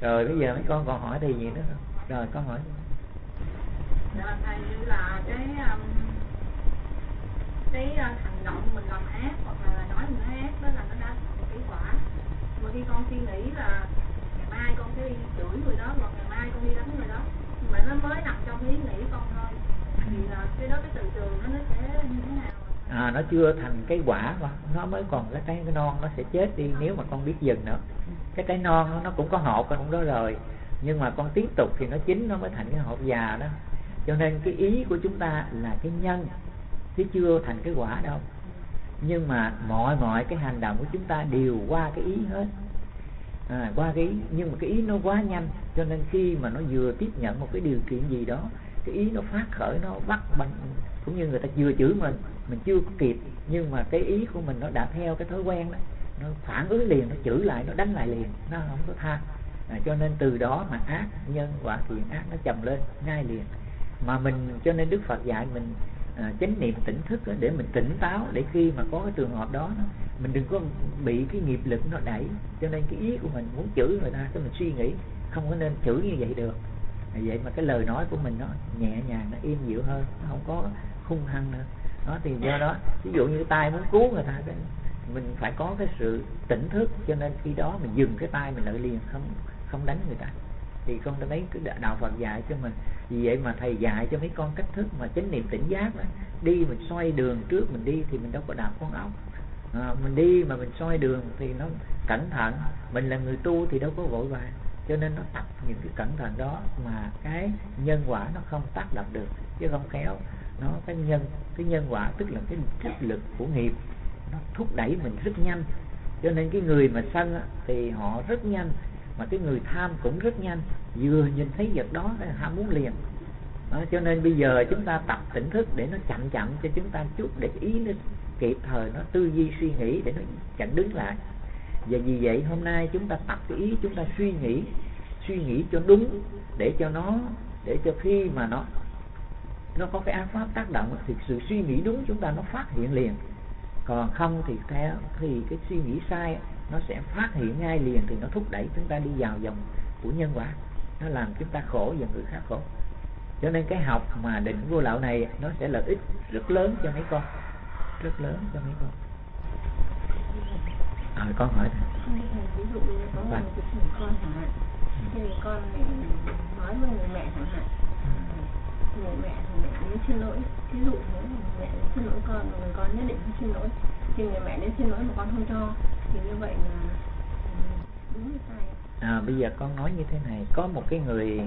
Rồi bây giờ mấy con còn hỏi thì gì nữa không? Rồi con hỏi. Dạ thầy, như là cái hành động mình làm ác hoặc là nói mình ác đó là nó đã thành cái quả. Mà khi con suy nghĩ là ngày mai con sẽ đi chửi người đó hoặc ngày mai con đi đánh người đó, nhưng mà nó mới nằm trong ý nghĩ con thôi, thì là cái đó, cái từ trường nó sẽ như thế nào? Nó chưa thành cái quả mà nó mới còn cái trái non, nó sẽ chết đi nếu mà con biết dừng nữa. Cái trái non nó cũng có hột con cũng đó rồi, nhưng mà con tiếp tục thì nó chín, nó mới thành cái hột già đó. Cho nên cái ý của chúng ta là cái nhân chứ chưa thành cái quả đâu. Nhưng mà mọi cái hành động của chúng ta đều qua cái ý hết, qua cái ý. Nhưng mà cái ý nó quá nhanh, cho nên khi mà nó vừa tiếp nhận một cái điều kiện gì đó, cái ý nó phát khởi, nó bắt bằng, cũng như người ta vừa chửi mình chưa kịp, nhưng mà cái ý của mình nó đã theo cái thói quen đó, nó phản ứng liền, nó chửi lại, nó đánh lại liền, nó không có tha. Cho nên từ đó mà ác nhân quả thiện ác nó chồng lên ngay liền. Mà mình, cho nên Đức Phật dạy mình chánh niệm tỉnh thức đó, để mình tỉnh táo, để khi mà có cái trường hợp đó mình đừng có bị cái nghiệp lực nó đẩy. Cho nên cái ý của mình muốn chửi người ta, cái mình suy nghĩ không có nên chửi như vậy được. Vậy mà cái lời nói của mình nó nhẹ nhàng, nó êm dịu hơn, nó không có hung hăng nữa. Đó thì do đó, ví dụ như cái tay muốn cứu người ta, mình phải có cái sự tỉnh thức, cho nên khi đó mình dừng cái tay mình lại liền, không đánh người ta. Thì con đã thấy cái đạo Phật dạy cho mình. Vì vậy mà thầy dạy cho mấy con cách thức mà chánh niệm tỉnh giác đó. Đi mình xoay đường trước mình đi thì mình đâu có đạp con ốc. Mình đi mà mình xoay đường thì nó cẩn thận. Mình là người tu thì đâu có vội vàng, cho nên nó tập những cái cẩn thận đó mà cái nhân quả nó không tác động được. Chứ không khéo nó cái nhân quả tức là cái sức lực của nghiệp, nó thúc đẩy mình rất nhanh. Cho nên cái người mà sân thì họ rất nhanh, mà cái người tham cũng rất nhanh, vừa nhìn thấy vật đó là ham muốn liền. Cho nên bây giờ chúng ta tập tỉnh thức để nó chậm chậm cho chúng ta chút, để ý nó kịp thời, nó tư duy suy nghĩ để nó chặn đứng lại. Và vì vậy hôm nay chúng ta tập cái ý, chúng ta suy nghĩ cho đúng, để cho khi mà nó có cái ác pháp tác động thì sự suy nghĩ đúng chúng ta nó phát hiện liền. Còn không thì cái suy nghĩ sai nó sẽ phát hiện ngay liền, thì nó thúc đẩy chúng ta đi vào vòng của nhân quả, nó làm chúng ta khổ và người khác khổ. Cho nên cái học mà định vô lậu này nó sẽ lợi ích rất lớn cho mấy con, rất lớn cho mấy con. Con hỏi ví dụ như có một cái chuyện con chẳng hạn, thì con nói với người mẹ chẳng hạn, người mẹ thì mẹ đến xin lỗi, ví dụ thế mẹ đến xin lỗi con, người con nhất định không xin lỗi, thì người mẹ đến xin lỗi mà con không cho, thì như vậy là đúng hay sai? Bây giờ con nói như thế này, có một cái người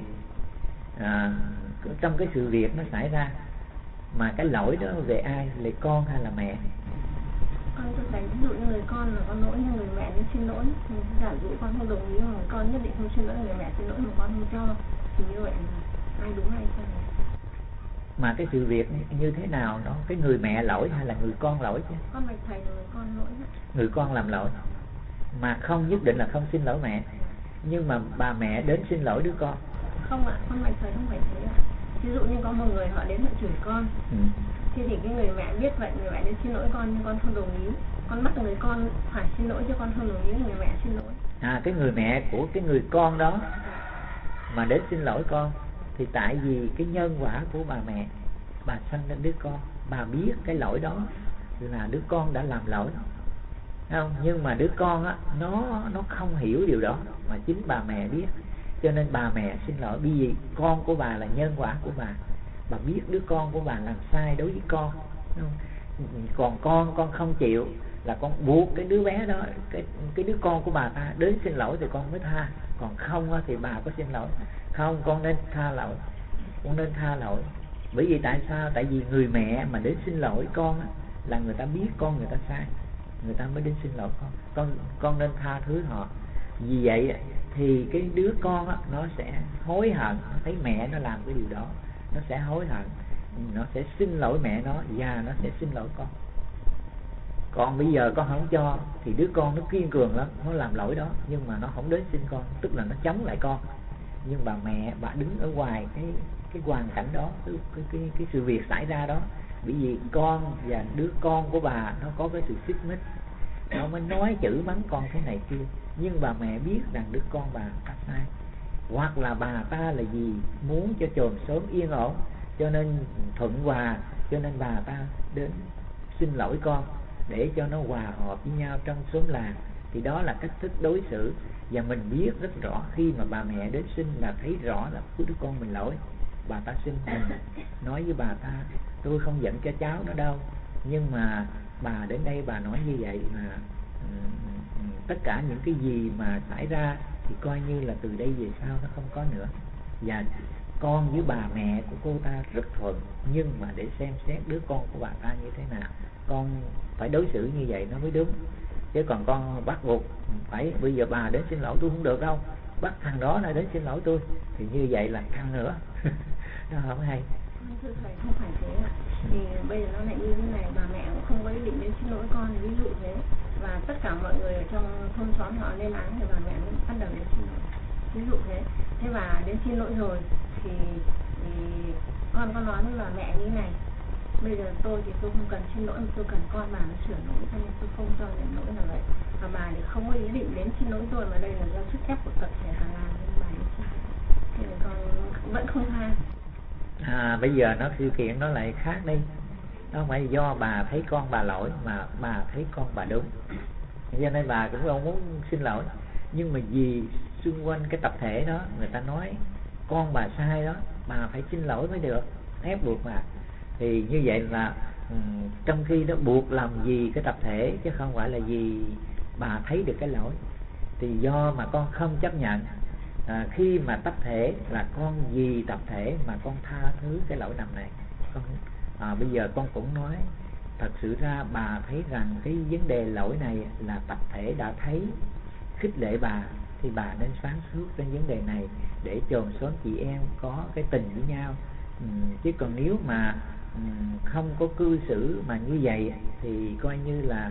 trong cái sự việc nó xảy ra, mà cái lỗi đó về ai, về con hay là mẹ? Con tôi thấy ví dụ như người con là con lỗi, nhưng người mẹ đến xin lỗi, giả dụ con không đồng ý mà người con nhất định không xin lỗi, người mẹ xin lỗi mà con không cho, thì như vậy là ai đúng hay sai? Mà cái sự việc như thế nào đó, cái người mẹ lỗi hay là người con lỗi chứ? Con bạch thầy là người con lỗi. Người con làm lỗi mà không nhất định là không xin lỗi mẹ, nhưng mà bà mẹ đến xin lỗi đứa con. Không ạ, con bạch thầy không phải thế ạ. Ví dụ như có một người họ đến họ chửi con, thì cái người mẹ biết vậy, người mẹ đến xin lỗi con nhưng con không đồng ý, con bắt người con phải xin lỗi chứ con không đồng ý người mẹ xin lỗi. Cái người mẹ của cái người con đó mà đến xin lỗi con, thì tại vì cái nhân quả của bà mẹ, bà sanh ra đứa con, bà biết cái lỗi đó là đứa con đã làm lỗi, không? Nhưng mà đứa con á, nó không hiểu điều đó, mà chính bà mẹ biết, cho nên bà mẹ xin lỗi. Bởi vì con của bà là nhân quả của bà biết đứa con của bà làm sai đối với con, không? Còn con không chịu là con buộc cái đứa bé đó, cái đứa con của bà ta đến xin lỗi thì con mới tha, còn không thì bà có xin lỗi không, con nên tha lỗi, con nên tha lỗi. Bởi vì tại sao? Tại vì người mẹ mà đến xin lỗi con là người ta biết con người ta sai, người ta mới đến xin lỗi con nên tha thứ họ. Vì vậy thì cái đứa con nó sẽ hối hận, nó thấy mẹ nó làm cái điều đó, nó sẽ hối hận, nó sẽ xin lỗi mẹ nó và nó sẽ xin lỗi con. Còn bây giờ con không cho thì đứa con nó kiên cường lắm, nó làm lỗi đó nhưng mà nó không đến xin con, tức là nó chống lại con. Nhưng bà mẹ bà đứng ở ngoài cái hoàn cảnh đó, cái sự việc xảy ra đó, bởi vì con và đứa con của bà nó có cái sự xích mích, nó mới nói chửi mắng con thế này kia, nhưng bà mẹ biết rằng đứa con bà sai, hoặc là bà ta là gì muốn cho chòm xóm yên ổn, cho nên thuận hòa, cho nên bà ta đến xin lỗi con để cho nó hòa hợp với nhau trong xóm làng. Thì đó là cách thức đối xử. Và mình biết rất rõ khi mà bà mẹ đến xin là thấy rõ là đứa con mình lỗi. Bà ta xin mình nói với bà ta, tôi không giận cho cháu nó đâu, nhưng mà bà đến đây bà nói như vậy mà tất cả những cái gì mà xảy ra thì coi như là từ đây về sau nó không có nữa. Và con với bà mẹ của cô ta rất thuận, nhưng mà để xem xét đứa con của bà ta như thế nào, con phải đối xử như vậy nó mới đúng. Chứ còn con bắt buộc phải bây giờ bà đến xin lỗi tôi không được đâu, bắt thằng đó lại đến xin lỗi tôi, thì như vậy là căng nữa. Nó không hay. Thưa thầy, không phải thế ạ. Thì bây giờ nó lại như thế này, bà mẹ cũng không có ý định đến xin lỗi con, ví dụ thế, và tất cả mọi người ở trong thôn xóm họ lên án thì bà mẹ cũng bắt đầu đến xin lỗi, ví dụ thế. Thế và đến xin lỗi rồi thì con có nói với bà mẹ như này, bây giờ tôi thì tôi không cần xin lỗi, tôi cần con bà nó sửa lỗi, cho nên tôi không cho nhận lỗi là vậy. Và bà thì không có ý định đến xin lỗi tôi, mà đây là do sức ép của tập thể bà làm nên bà ấy xin. Thế nên con vẫn không tha. Bây giờ nó sự kiện nó lại khác đi. Nó không phải do bà thấy con bà lỗi, mà bà thấy con bà đúng, cho nên bà cũng không muốn xin lỗi. Nhưng mà vì xung quanh cái tập thể đó người ta nói con bà sai đó, bà phải xin lỗi mới được, ép buộc bà. Thì như vậy là trong khi nó buộc làm gì cái tập thể, chứ không phải là vì bà thấy được cái lỗi. Thì do mà con không chấp nhận, khi mà tập thể là con vì tập thể mà con tha thứ cái lỗi lầm này. Bây giờ con cũng nói thật sự ra bà thấy rằng cái vấn đề lỗi này là tập thể đã thấy, khích lệ bà, thì bà nên sáng suốt trên vấn đề này để chòm xóm chị em có cái tình với nhau. Chứ còn nếu mà không có cư xử mà như vậy thì coi như là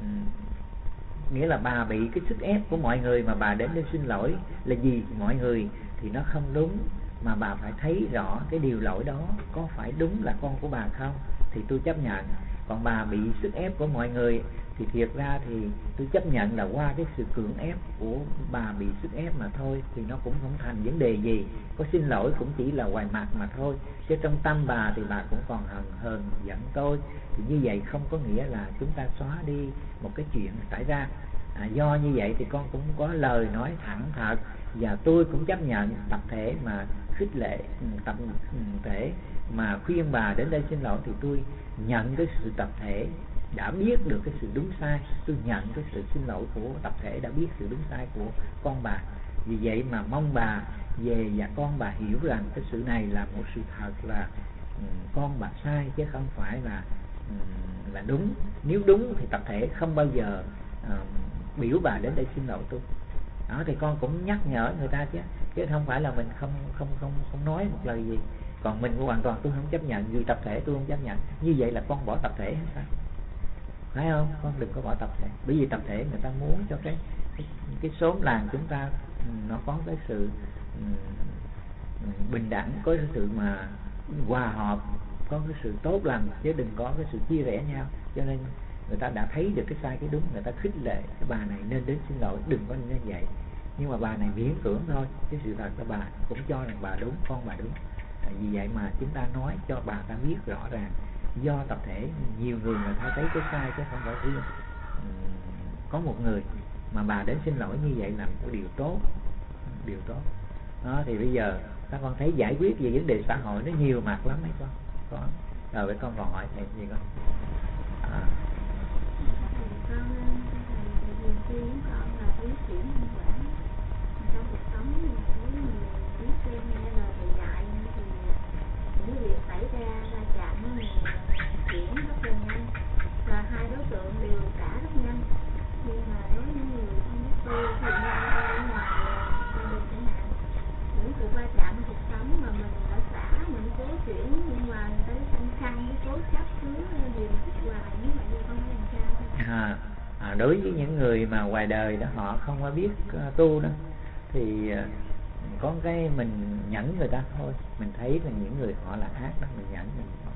nghĩa là bà bị cái sức ép của mọi người mà bà đến để xin lỗi là vì mọi người thì nó không đúng. Mà bà phải thấy rõ cái điều lỗi đó có phải đúng là con của bà không thì tôi chấp nhận. Còn bà bị sức ép của mọi người thì thiệt ra thì tôi chấp nhận là qua cái sự cưỡng ép của bà bị sức ép mà thôi, thì nó cũng không thành vấn đề gì. Có xin lỗi cũng chỉ là ngoài mặt mà thôi, chứ trong tâm bà thì bà cũng còn hờn giận tôi. Thì như vậy không có nghĩa là chúng ta xóa đi một cái chuyện xảy ra. Do như vậy thì con cũng có lời nói thẳng thật, và tôi cũng chấp nhận tập thể mà khích lệ, tập thể mà khuyên bà đến đây xin lỗi, thì tôi nhận cái sự tập thể đã biết được cái sự đúng sai. Tôi nhận cái sự xin lỗi của tập thể đã biết sự đúng sai của con bà. Vì vậy mà mong bà về và con bà hiểu rằng cái sự này là một sự thật, là con bà sai chứ không phải là đúng. Nếu đúng thì tập thể không bao giờ biểu bà đến đây xin lỗi tôi. Đó, thì con cũng nhắc nhở người ta chứ không phải là mình không nói một lời gì. Còn mình hoàn toàn tôi không chấp nhận, vì tập thể tôi không chấp nhận. Như vậy là con bỏ tập thể hay sao? Phải không? Con đừng có bỏ tập thể. Bởi vì tập thể người ta muốn cho cái xóm làng chúng ta nó có cái sự bình đẳng, có cái sự mà hòa hợp, có cái sự tốt lành, chứ đừng có cái sự chia rẽ nhau. Cho nên người ta đã thấy được cái sai cái đúng, người ta khích lệ cái bà này nên đến xin lỗi, đừng có nên vậy. Nhưng mà bà này miễn cưỡng thôi, chứ sự thật là bà cũng cho rằng bà đúng, con bà đúng. Vì vậy mà chúng ta nói cho bà ta biết rõ ràng, do tập thể nhiều người ta thấy cái sai chứ không phải riêng có một người. Mà bà đến xin lỗi như vậy là một điều tốt, điều tốt. Đó, thì bây giờ các con thấy giải quyết về vấn đề xã hội nó nhiều mặt lắm mấy con. Rồi với con còn hỏi thầy gì con? Con là tiến sĩ nhân quản trong cuộc sống, thấy mình biết xem nghe lời thầy dạy thì những việc xảy ra chạm với mình chuyển rất là nhanh, và hai đối tượng đều trả rất nhanh. Nhưng mà đối với những người không biết tu thì như ở ngoài gia đình chẳng hạn, những cuộc va chạm trong cuộc sống mà mình đã xả, mình cố chuyển, nhưng mà người ta sẵn sàng với cố chấp cứ điều thích hoài như vậy thì không có làm sao. Đối với những người mà ngoài đời đó họ không có biết tu đó, thì có cái mình nhẫn người ta thôi. Mình thấy là những người họ là ác đó, mình nhẫn,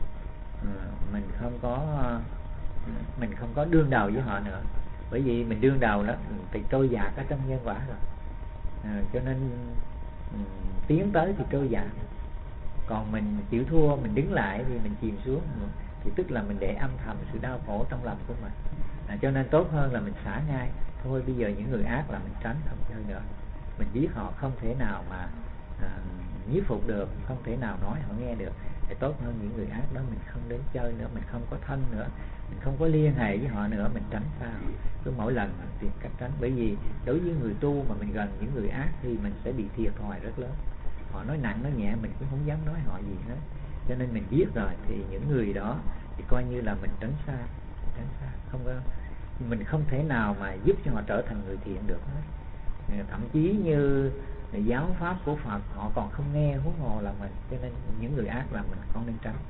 mình không có đương đầu với họ nữa. Bởi vì mình đương đầu đó thì trôi dạt ở trong nhân quả rồi. Cho nên tiến tới thì trôi dạt. Còn mình chịu thua, mình đứng lại thì mình chìm xuống, thì tức là mình để âm thầm sự đau khổ trong lòng của mình. Cho nên tốt hơn là mình xả ngay. Thôi bây giờ những người ác là mình tránh, không chơi nữa. Mình biết họ không thể nào mà nhiếp phục được, không thể nào nói họ nghe được, thì tốt hơn những người ác đó mình không đến chơi nữa, mình không có thân nữa, mình không có liên hệ với họ nữa, mình tránh sao. Cứ mỗi lần mình tìm cách tránh. Bởi vì đối với người tu mà mình gần những người ác thì mình sẽ bị thiệt thòi rất lớn. Họ nói nặng nói nhẹ mình cũng không dám nói họ gì hết. Cho nên mình biết rồi thì những người đó thì coi như là mình tránh xa, không có, mình không thể nào mà giúp cho họ trở thành người thiện được hết. Thậm chí như giáo pháp của Phật họ còn không nghe, huống hồ là mình. Cho nên những người ác là mình không nên tránh,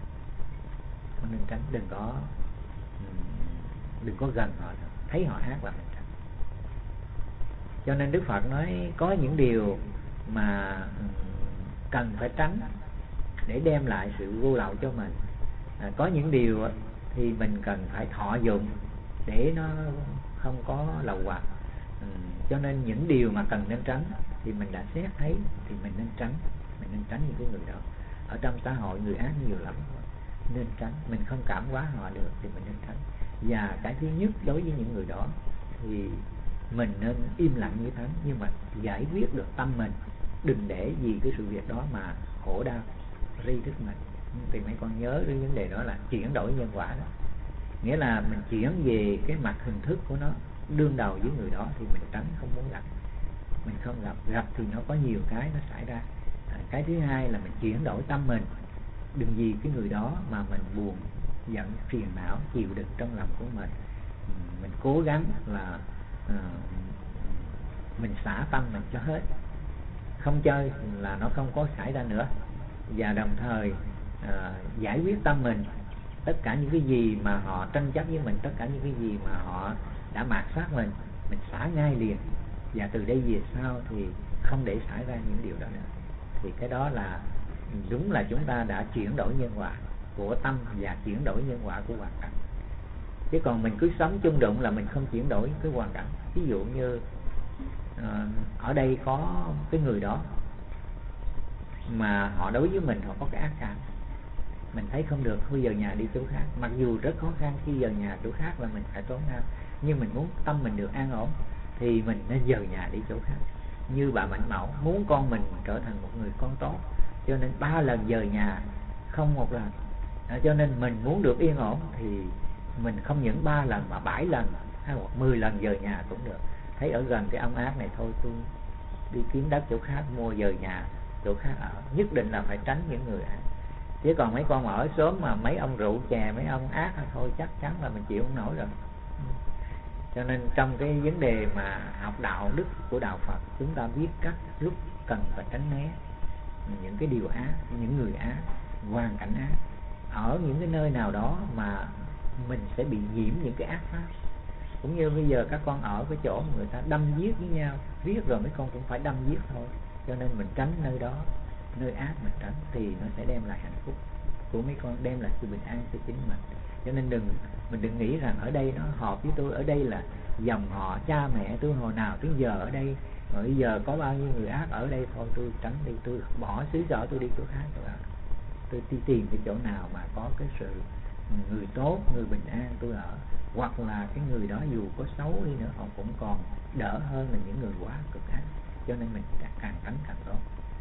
đừng có gần họ, thấy họ ác là mình tránh. Cho nên Đức Phật nói có những điều mà cần phải tránh để đem lại sự vô lậu cho mình. Có những điều thì mình cần phải thọ dụng để nó không có lậu hoặc. Cho nên những điều mà cần nên tránh thì mình đã xét thấy thì mình nên tránh những cái người đó. Ở trong xã hội người ác nhiều lắm, nên tránh. Mình không cảm hóa họ được thì mình nên tránh. Và cái thứ nhất đối với những người đó thì mình nên im lặng như thế, nhưng mà giải quyết được tâm mình, đừng để vì cái sự việc đó mà khổ đau ri thức mình. Thì mấy con nhớ cái vấn đề đó là chuyển đổi nhân quả đó. Nghĩa là mình chuyển về cái mặt hình thức của nó, đương đầu với người đó thì mình tránh, không muốn gặp. Mình không gặp thì nó có nhiều cái nó xảy ra. Cái thứ hai là mình chuyển đổi tâm mình, đừng vì cái người đó mà mình buồn, giận, phiền não, chịu đựng trong lòng của mình. Mình cố gắng là mình xả tâm mình cho hết, không chơi là nó không có xảy ra nữa. Và đồng thời giải quyết tâm mình, tất cả những cái gì mà họ tranh chấp với mình, tất cả những cái gì mà họ đã mạt sát mình xả ngay liền. Và từ đây về sau thì không để xảy ra những điều đó nữa. Thì cái đó là đúng là chúng ta đã chuyển đổi nhân quả của tâm và chuyển đổi nhân quả của hoàn cảnh. Chứ còn mình cứ sống chung đụng là mình không chuyển đổi cái hoàn cảnh. Ví dụ như ở đây có cái người đó mà họ đối với mình, họ có cái ác cảm, mình thấy không được, thôi giờ nhà đi chỗ khác. Mặc dù rất khó khăn khi giờ nhà chỗ khác là mình phải trốn ra, nhưng mình muốn tâm mình được an ổn thì mình nên dời nhà đi chỗ khác. Như bà Mạnh Mẫu muốn con mình trở thành một người con tốt, cho nên 3 lần dời nhà, không 1 lần. Cho nên mình muốn được yên ổn thì mình không những 3 lần mà 7 lần hay 10 lần dời nhà cũng được. Thấy ở gần cái ông ác này, thôi tôi đi kiếm đất chỗ khác, mua dời nhà chỗ khác ở. Nhất định là phải tránh những người ác. Chứ còn mấy con ở xóm mà mấy ông rượu chè, mấy ông ác thôi chắc chắn là mình chịu không nổi rồi. Cho nên trong cái vấn đề mà học đạo đức của đạo Phật, chúng ta biết cách lúc cần phải tránh né những cái điều ác, những người ác, hoàn cảnh ác. Ở những cái nơi nào đó mà mình sẽ bị nhiễm những cái ác pháp. Cũng như bây giờ các con ở cái chỗ người ta đâm giết với nhau, riết rồi mấy con cũng phải đâm giết thôi. Cho nên mình tránh nơi đó, nơi ác mình tránh thì nó sẽ đem lại hạnh phúc của mấy con, đem lại sự bình an cho chính mình. Cho nên mình đừng nghĩ rằng ở đây nó hợp với tôi, ở đây là dòng họ cha mẹ tôi hồi nào tới giờ ở đây, rồi bây giờ có bao nhiêu người ác ở đây, thôi tôi tránh đi, tôi bỏ xứ sở, tôi đi chỗ khác rồi. Tôi đi tìm cái chỗ nào mà có cái sự người tốt, người bình an tôi ở. Hoặc là cái người đó dù có xấu đi nữa, họ cũng còn đỡ hơn là những người quá cực ác. Cho nên mình càng tránh càng tốt.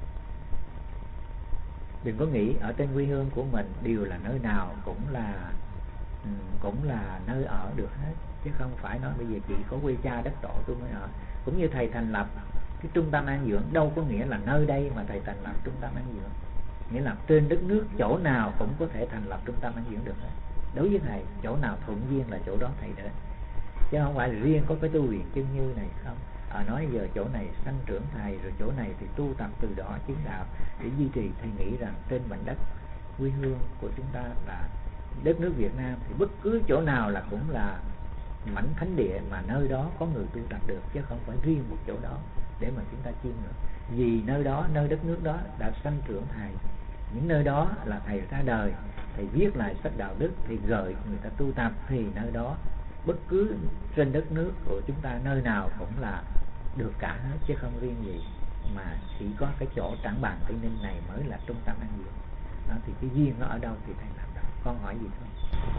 Đừng có nghĩ ở trên quê hương của mình đều là nơi nào cũng là nơi ở được hết. Chứ không phải nói bây giờ chỉ có quê cha đất tổ tôi mới ở. Cũng như thầy thành lập cái trung tâm an dưỡng, đâu có nghĩa là nơi đây mà thầy thành lập trung tâm an dưỡng. Nghĩa là trên đất nước chỗ nào cũng có thể thành lập trung tâm an dưỡng được hết. Đối với thầy, chỗ nào thuận duyên là chỗ đó thầy đến. Chứ không phải là riêng có cái tu viện Chân Như này không. Nói giờ chỗ này sanh trưởng thầy, rồi chỗ này thì tu tập từ đó chứng đạo để duy trì. Thầy nghĩ rằng trên mảnh đất quê hương của chúng ta là đất nước Việt Nam thì bất cứ chỗ nào là cũng là mảnh thánh địa mà nơi đó có người tu tập được, chứ không phải riêng một chỗ đó để mà chúng ta chiêm ngưỡng. Vì nơi đó, nơi đất nước đó đã sanh trưởng thầy, những nơi đó là thầy ra đời, thầy viết lại sách đạo đức, thì gợi người ta tu tập, thì nơi đó bất cứ trên đất nước của chúng ta nơi nào cũng là được cả hết, chứ không riêng gì. mà chỉ có cái chỗ Trảng Bàng Tây Ninh này mới là trung tâm ăn dưỡng đó. Thì cái duyên nó ở đâu thì thầy làm đó. Con hỏi gì không?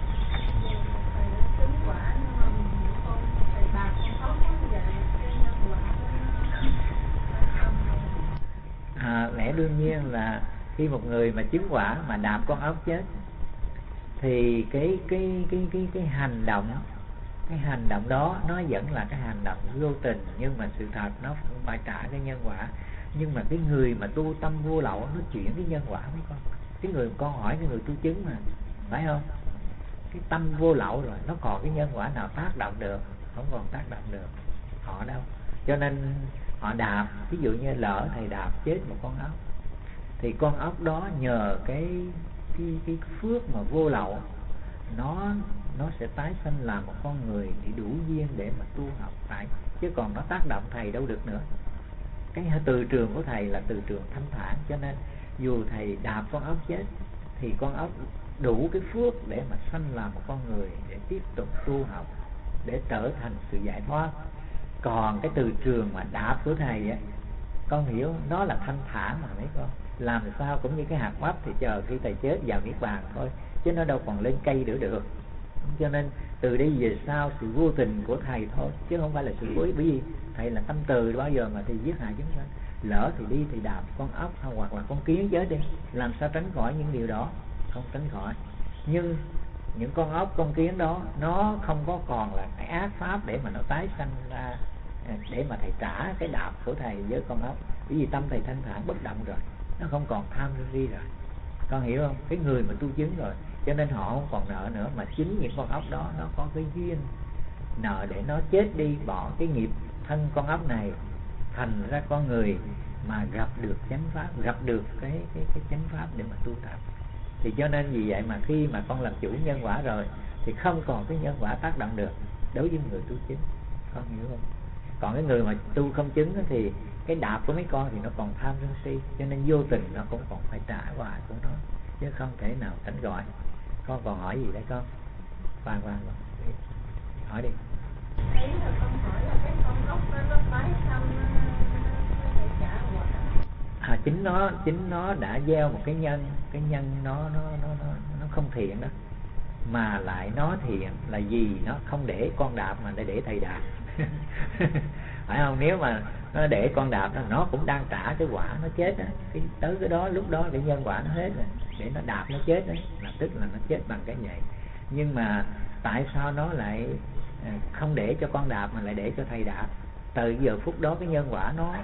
Lẽ đương nhiên là khi một người mà chứng quả mà đạp con ốc chết thì cái hành động đó nó vẫn là cái hành động vô tình, nhưng mà sự thật nó cũng phải trả cái nhân quả. Nhưng mà cái người mà tu tâm vô lậu nó chuyển cái nhân quả mấy con. Cái người con hỏi cái người tu chứng mà, phải không? Cái tâm vô lậu rồi, nó còn cái nhân quả nào tác động được? Không còn tác động được họ đâu. Cho nên họ đạp, ví dụ như lỡ thầy đạp chết một con ốc, thì con ốc đó nhờ cái phước mà vô lậu, nó sẽ tái sanh làm một con người để đủ duyên để mà tu học tại, chứ còn nó tác động thầy đâu được nữa. Cái từ trường của thầy là từ trường thanh thản, cho nên dù thầy đạp con ốc chết thì con ốc đủ cái phước để mà sanh làm một con người để tiếp tục tu học, để trở thành sự giải thoát. Còn cái từ trường mà đạp của thầy á, con hiểu nó là thanh thản mà mấy con, làm sao cũng như cái hạt bắp thì chờ khi thầy chết vào niết bàn thôi, chứ nó đâu còn lên cây nữa được. Cho nên từ đây về sau sự vô tình của thầy thôi, chứ không phải là sự cố ý. Bởi vì thầy là tâm từ, bao giờ mà thầy giết hại chúng sanh. Lỡ thì đi thì đạp con ốc hoặc là con kiến chết đi, làm sao tránh khỏi những điều đó? Không tránh khỏi. Nhưng những con ốc con kiến đó nó không có còn là cái ác pháp để mà nó tái sanh ra, để mà thầy trả cái đạp của thầy với con ốc. Bởi vì tâm thầy thanh thản bất động rồi, nó không còn tham ri rồi. Con hiểu không? Cái người mà tu chứng rồi, cho nên họ không còn nợ nữa. Mà chính những con ốc đó nó có cái duyên nợ để nó chết đi, bỏ cái nghiệp thân con ốc này, thành ra con người mà gặp được chánh pháp, gặp được cái chánh pháp để mà tu tập. Thì cho nên vì vậy mà khi mà con làm chủ nhân quả rồi thì không còn cái nhân quả tác động được đối với người tu chứng. Con hiểu không? Còn cái người mà tu không chứng thì cái đạp của mấy con thì nó còn tham sân si, cho nên vô tình nó cũng còn phải trả hoài của nó, chứ không thể nào tránh khỏi. Con còn hỏi gì đấy con? Khoan hỏi đi. Đấy là con hỏi là cái con ốc nó tái sanh để trả quả. Chính nó đã gieo một cái nhân nó không thiện đó, mà lại nó thiện là gì? Nó không để con đạp mà để thầy đạp. Phải không? Nếu mà nó để con đạp nó cũng đang trả cái quả nó chết đó. Tới cái đó, lúc đó cái nhân quả nó hết rồi, để nó đạp nó chết đấy, là tức là nó chết bằng cái vậy. Nhưng mà tại sao nó lại không để cho con đạp mà lại để cho thầy đạp? Từ giờ phút đó cái nhân quả nó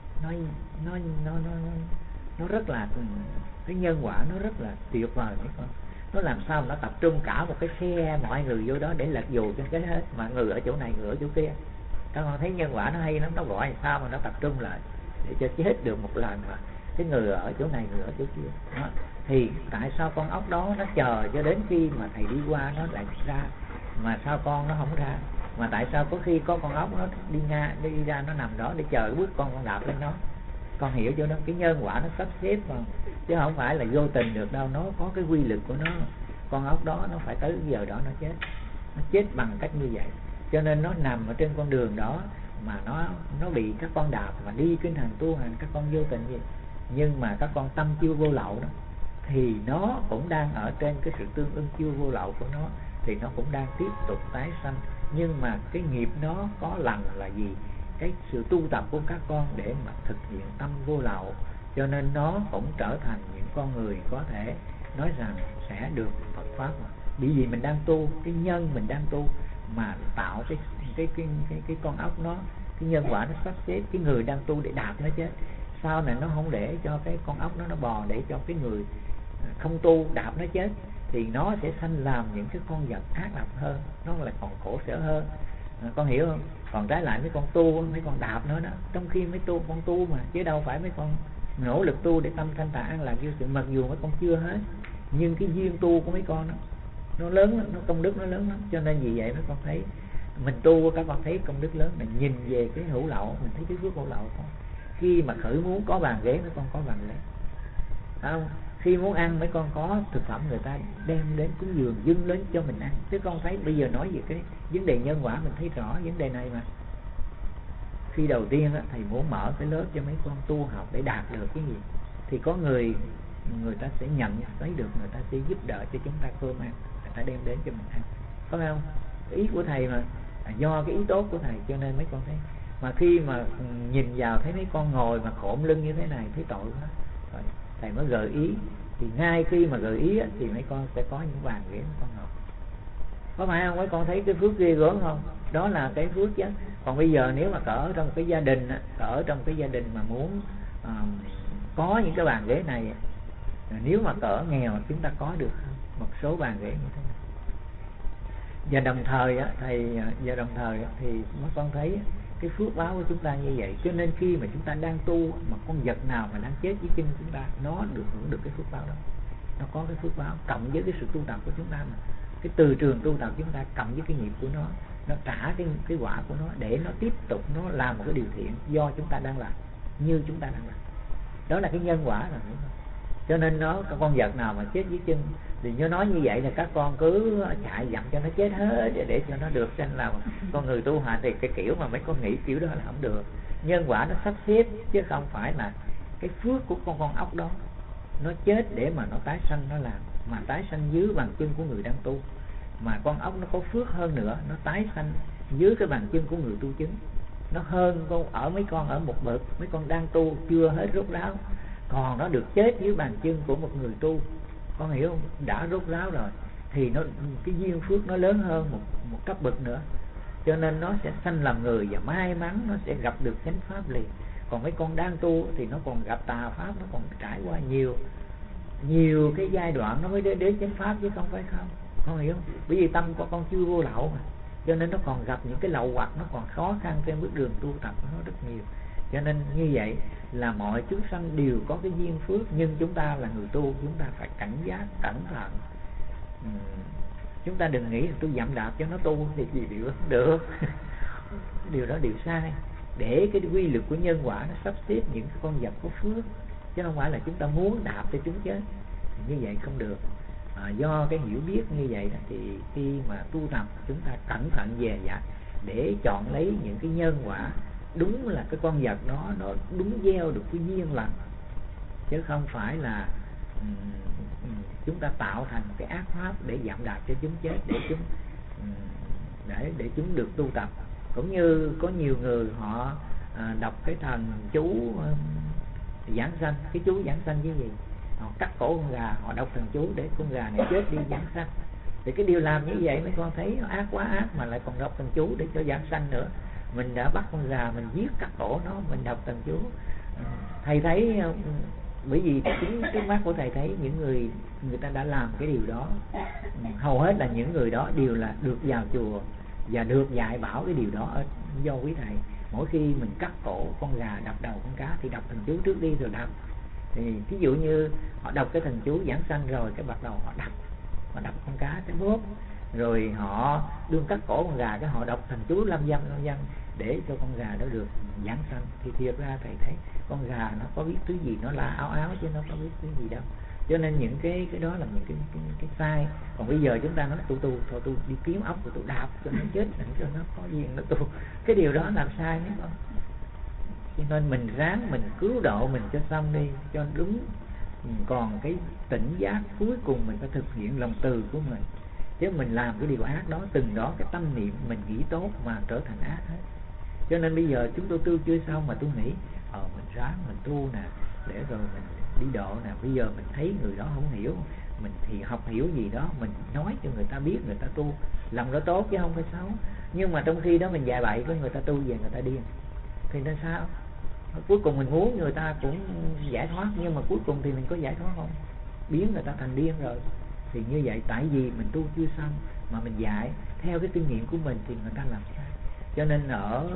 rất là, cái nhân quả nó rất là tuyệt vời mấy con. Nó làm sao mà nó tập trung cả một cái xe mọi người vô đó để lật dù trên cái hết, mà người ở chỗ này, người ở chỗ kia. Các con thấy nhân quả nó hay lắm, nó gọi sao mà nó tập trung lại để cho chết được một lần mà cái người ở chỗ này, người ở chỗ kia đó. Thì tại sao con ốc đó nó chờ cho đến khi mà thầy đi qua nó lại ra, mà sao con nó không ra? Mà tại sao có khi có con ốc nó đi ra nó nằm đó để chờ bước con đạp lên nó? Con hiểu cho nó, cái nhân quả nó sắp xếp mà, chứ không phải là vô tình được đâu. Nó có cái quy luật của nó. Con ốc đó nó phải tới giờ đó nó chết bằng cách như vậy. Cho nên nó nằm ở trên con đường đó mà nó bị các con đạp mà đi kinh hành tu hành, các con vô tình gì. Nhưng mà các con tâm chưa vô lậu đó thì nó cũng đang ở trên cái sự tương ưng chưa vô lậu của nó, thì nó cũng đang tiếp tục tái sanh. Nhưng mà cái nghiệp nó có lần là gì? Cái sự tu tập của các con để mà thực hiện tâm vô lậu, cho nên nó cũng trở thành những con người có thể nói rằng sẽ được Phật pháp. Mà bởi vì mình đang tu, cái nhân mình đang tu mà tạo cái con ốc nó, cái nhân quả nó sắp xếp cái người đang tu để đạp nó chết. Sau này nó không để cho cái con ốc nó bò, để cho cái người không tu đạp nó chết, thì nó sẽ sanh làm những cái con vật ác độc hơn, nó lại còn khổ sở hơn. Con hiểu không? Còn trái lại mấy con tu, mấy con đạp nữa đó, trong khi mấy con tu mà, chứ đâu phải mấy con nỗ lực tu để tâm thanh thản an lạc vô sự. Mặc dù mấy con chưa hết, nhưng cái duyên tu của mấy con đó nó lớn lắm, nó công đức nó lớn lắm. Cho nên vì vậy mấy con thấy mình tu, các con thấy công đức lớn. Mình nhìn về cái hữu lậu, mình thấy cái phước hữu lậu con. Khi mà khởi muốn có bàn ghế, mấy con có bàn ghế, phải không? Khi muốn ăn mấy con có thực phẩm, người ta đem đến cúng dường dâng lên cho mình ăn. Chứ con thấy bây giờ nói về cái vấn đề nhân quả, mình thấy rõ vấn đề này mà. khi đầu tiên á, thầy muốn mở cái lớp cho mấy con tu học để đạt được cái gì, thì có người ta sẽ nhận thấy được, người ta sẽ giúp đỡ cho chúng ta cơm ăn, người ta đem đến cho mình ăn, có phải không? Ý của thầy mà, do cái ý tốt của thầy cho nên mấy con thấy. Mà khi mà nhìn vào thấy mấy con ngồi mà khổm lưng như thế này thấy tội quá, rồi thầy mới gợi ý. Thì ngay khi mà gợi ý á, thì mấy con sẽ có những bàn ghế con ngồi, có phải không? Mấy con thấy cái phước ghê gớm không? Đó là cái phước chứ. Còn bây giờ nếu mà ở trong cái gia đình, ở trong cái gia đình mà muốn có những cái bàn ghế này, nếu mà cỡ nghèo chúng ta có được một số bàn ghế như thế này. Và đồng thời á, thì mấy con thấy cái phước báo của chúng ta như vậy, cho nên khi mà chúng ta đang tu mà con vật nào mà đang chết dưới chân chúng ta, nó được hưởng được cái phước báo đó, nó có cái phước báo cộng với cái sự tu tập của chúng ta, mà cái từ trường tu tập chúng ta cộng với cái nghiệp của nó trả cái quả của nó để nó tiếp tục nó làm một cái điều thiện do chúng ta đang làm, như chúng ta đang làm. Đó là cái nhân quả rồi. Cho nên con vật nào mà chết dưới chân thì nhớ nói như vậy là các con cứ chạy dặm cho nó chết hết để cho nó được sanh làm con người tu hành. Thì cái kiểu mà mấy con nghĩ kiểu đó là không được. Nhân quả nó sắp xếp chứ không phải là cái phước của con ốc đó nó chết để mà nó tái sanh nó làm, mà tái sanh dưới bàn chân của người đang tu. Mà con ốc nó có phước hơn nữa, nó tái sanh dưới cái bàn chân của người tu chứng. Nó hơn ở mấy con ở một bậc, mấy con đang tu chưa hết rốt ráo, còn nó được chết dưới bàn chân của một người tu, con hiểu không? Đã rốt ráo rồi thì cái duyên phước nó lớn hơn một cấp bậc nữa, cho nên nó sẽ sanh làm người và may mắn nó sẽ gặp được chánh pháp liền. Còn mấy con đang tu thì nó còn gặp tà pháp, nó còn trải qua nhiều cái giai đoạn nó mới đến chánh pháp chứ không phải không, con hiểu không? Bởi vì tâm của con chưa vô lậu mà, cho nên nó còn gặp những cái lậu hoặc, nó còn khó khăn trên bước đường tu tập của nó rất nhiều. Cho nên như vậy là mọi chúng sanh đều có cái duyên phước, nhưng chúng ta là người tu, chúng ta phải cảnh giác, cẩn thận. Chúng ta đừng nghĩ là tôi dặm đạp cho nó tu thì gì điều không được. Điều đó điều sai. Để cái quy luật của nhân quả nó sắp xếp những cái con vật có phước, chứ không phải là chúng ta muốn đạp cho chúng chết. Như vậy không được. Do cái hiểu biết như vậy đó, thì khi mà tu tập chúng ta cẩn thận dè dặt để chọn lấy những cái nhân quả đúng là cái con vật đó nó đúng gieo được cái duyên lành, chứ không phải là chúng ta tạo thành cái ác pháp để giảm đạp cho chúng chết, để chúng được tu tập. Cũng như có nhiều người họ đọc cái thần chú giảng sanh, cái chú giảng sanh cái gì, họ cắt cổ con gà, họ đọc thần chú để con gà này chết đi giảng sanh. Thì cái điều làm như vậy mấy con thấy nó ác quá ác, mà lại còn đọc thần chú để cho giảng sanh nữa. Mình đã bắt con gà mình giết cắt cổ nó, mình đọc thần chú. Thầy thấy, bởi vì chính cái mắt của thầy thấy những người ta đã làm cái điều đó, hầu hết là những người đó đều là được vào chùa và được dạy bảo cái điều đó do quý thầy. Mỗi khi mình cắt cổ con gà, đập đầu con cá thì đọc thần chú trước đi rồi đập. Thì ví dụ như họ đọc cái thần chú giảng sanh rồi cái bắt đầu họ đập con cá cái bóp, rồi họ đương cắt cổ con gà cái họ đọc thần chú lâm dâm để cho con gà đó được giảng sanh. Thì thiệt ra thầy thấy con gà nó có biết thứ gì, nó là áo áo chứ nó có biết thứ gì đâu. Cho nên những cái đó là những cái sai. Còn bây giờ chúng ta nói tu thôi, tu đi kiếm ốc rồi tu đạp cho nó chết, cho nó có duyên nó tu, cái điều đó làm sai mấy con. Cho nên mình ráng mình cứu độ mình cho xong đi, cho đúng. Còn cái tỉnh giác cuối cùng mình phải thực hiện lòng từ của mình, chứ mình làm cái điều ác đó, từng đó cái tâm niệm mình nghĩ tốt mà trở thành ác hết. Cho nên bây giờ chúng tôi tu chưa xong mà tôi nghĩ mình ráng mình tu nè, để rồi mình đi độ nè. Bây giờ mình thấy người đó không hiểu, mình thì học hiểu gì đó, mình nói cho người ta biết, người ta tu, lòng đó tốt chứ không phải xấu. Nhưng mà trong khi đó mình dạy bậy với người ta tu về người ta điên thì nó sao? Cuối cùng mình muốn người ta cũng giải thoát, nhưng mà cuối cùng thì mình có giải thoát không? Biến người ta thành điên rồi. Thì như vậy tại vì mình tu chưa xong mà mình dạy theo cái kinh nghiệm của mình thì người ta làm sai. Cho nên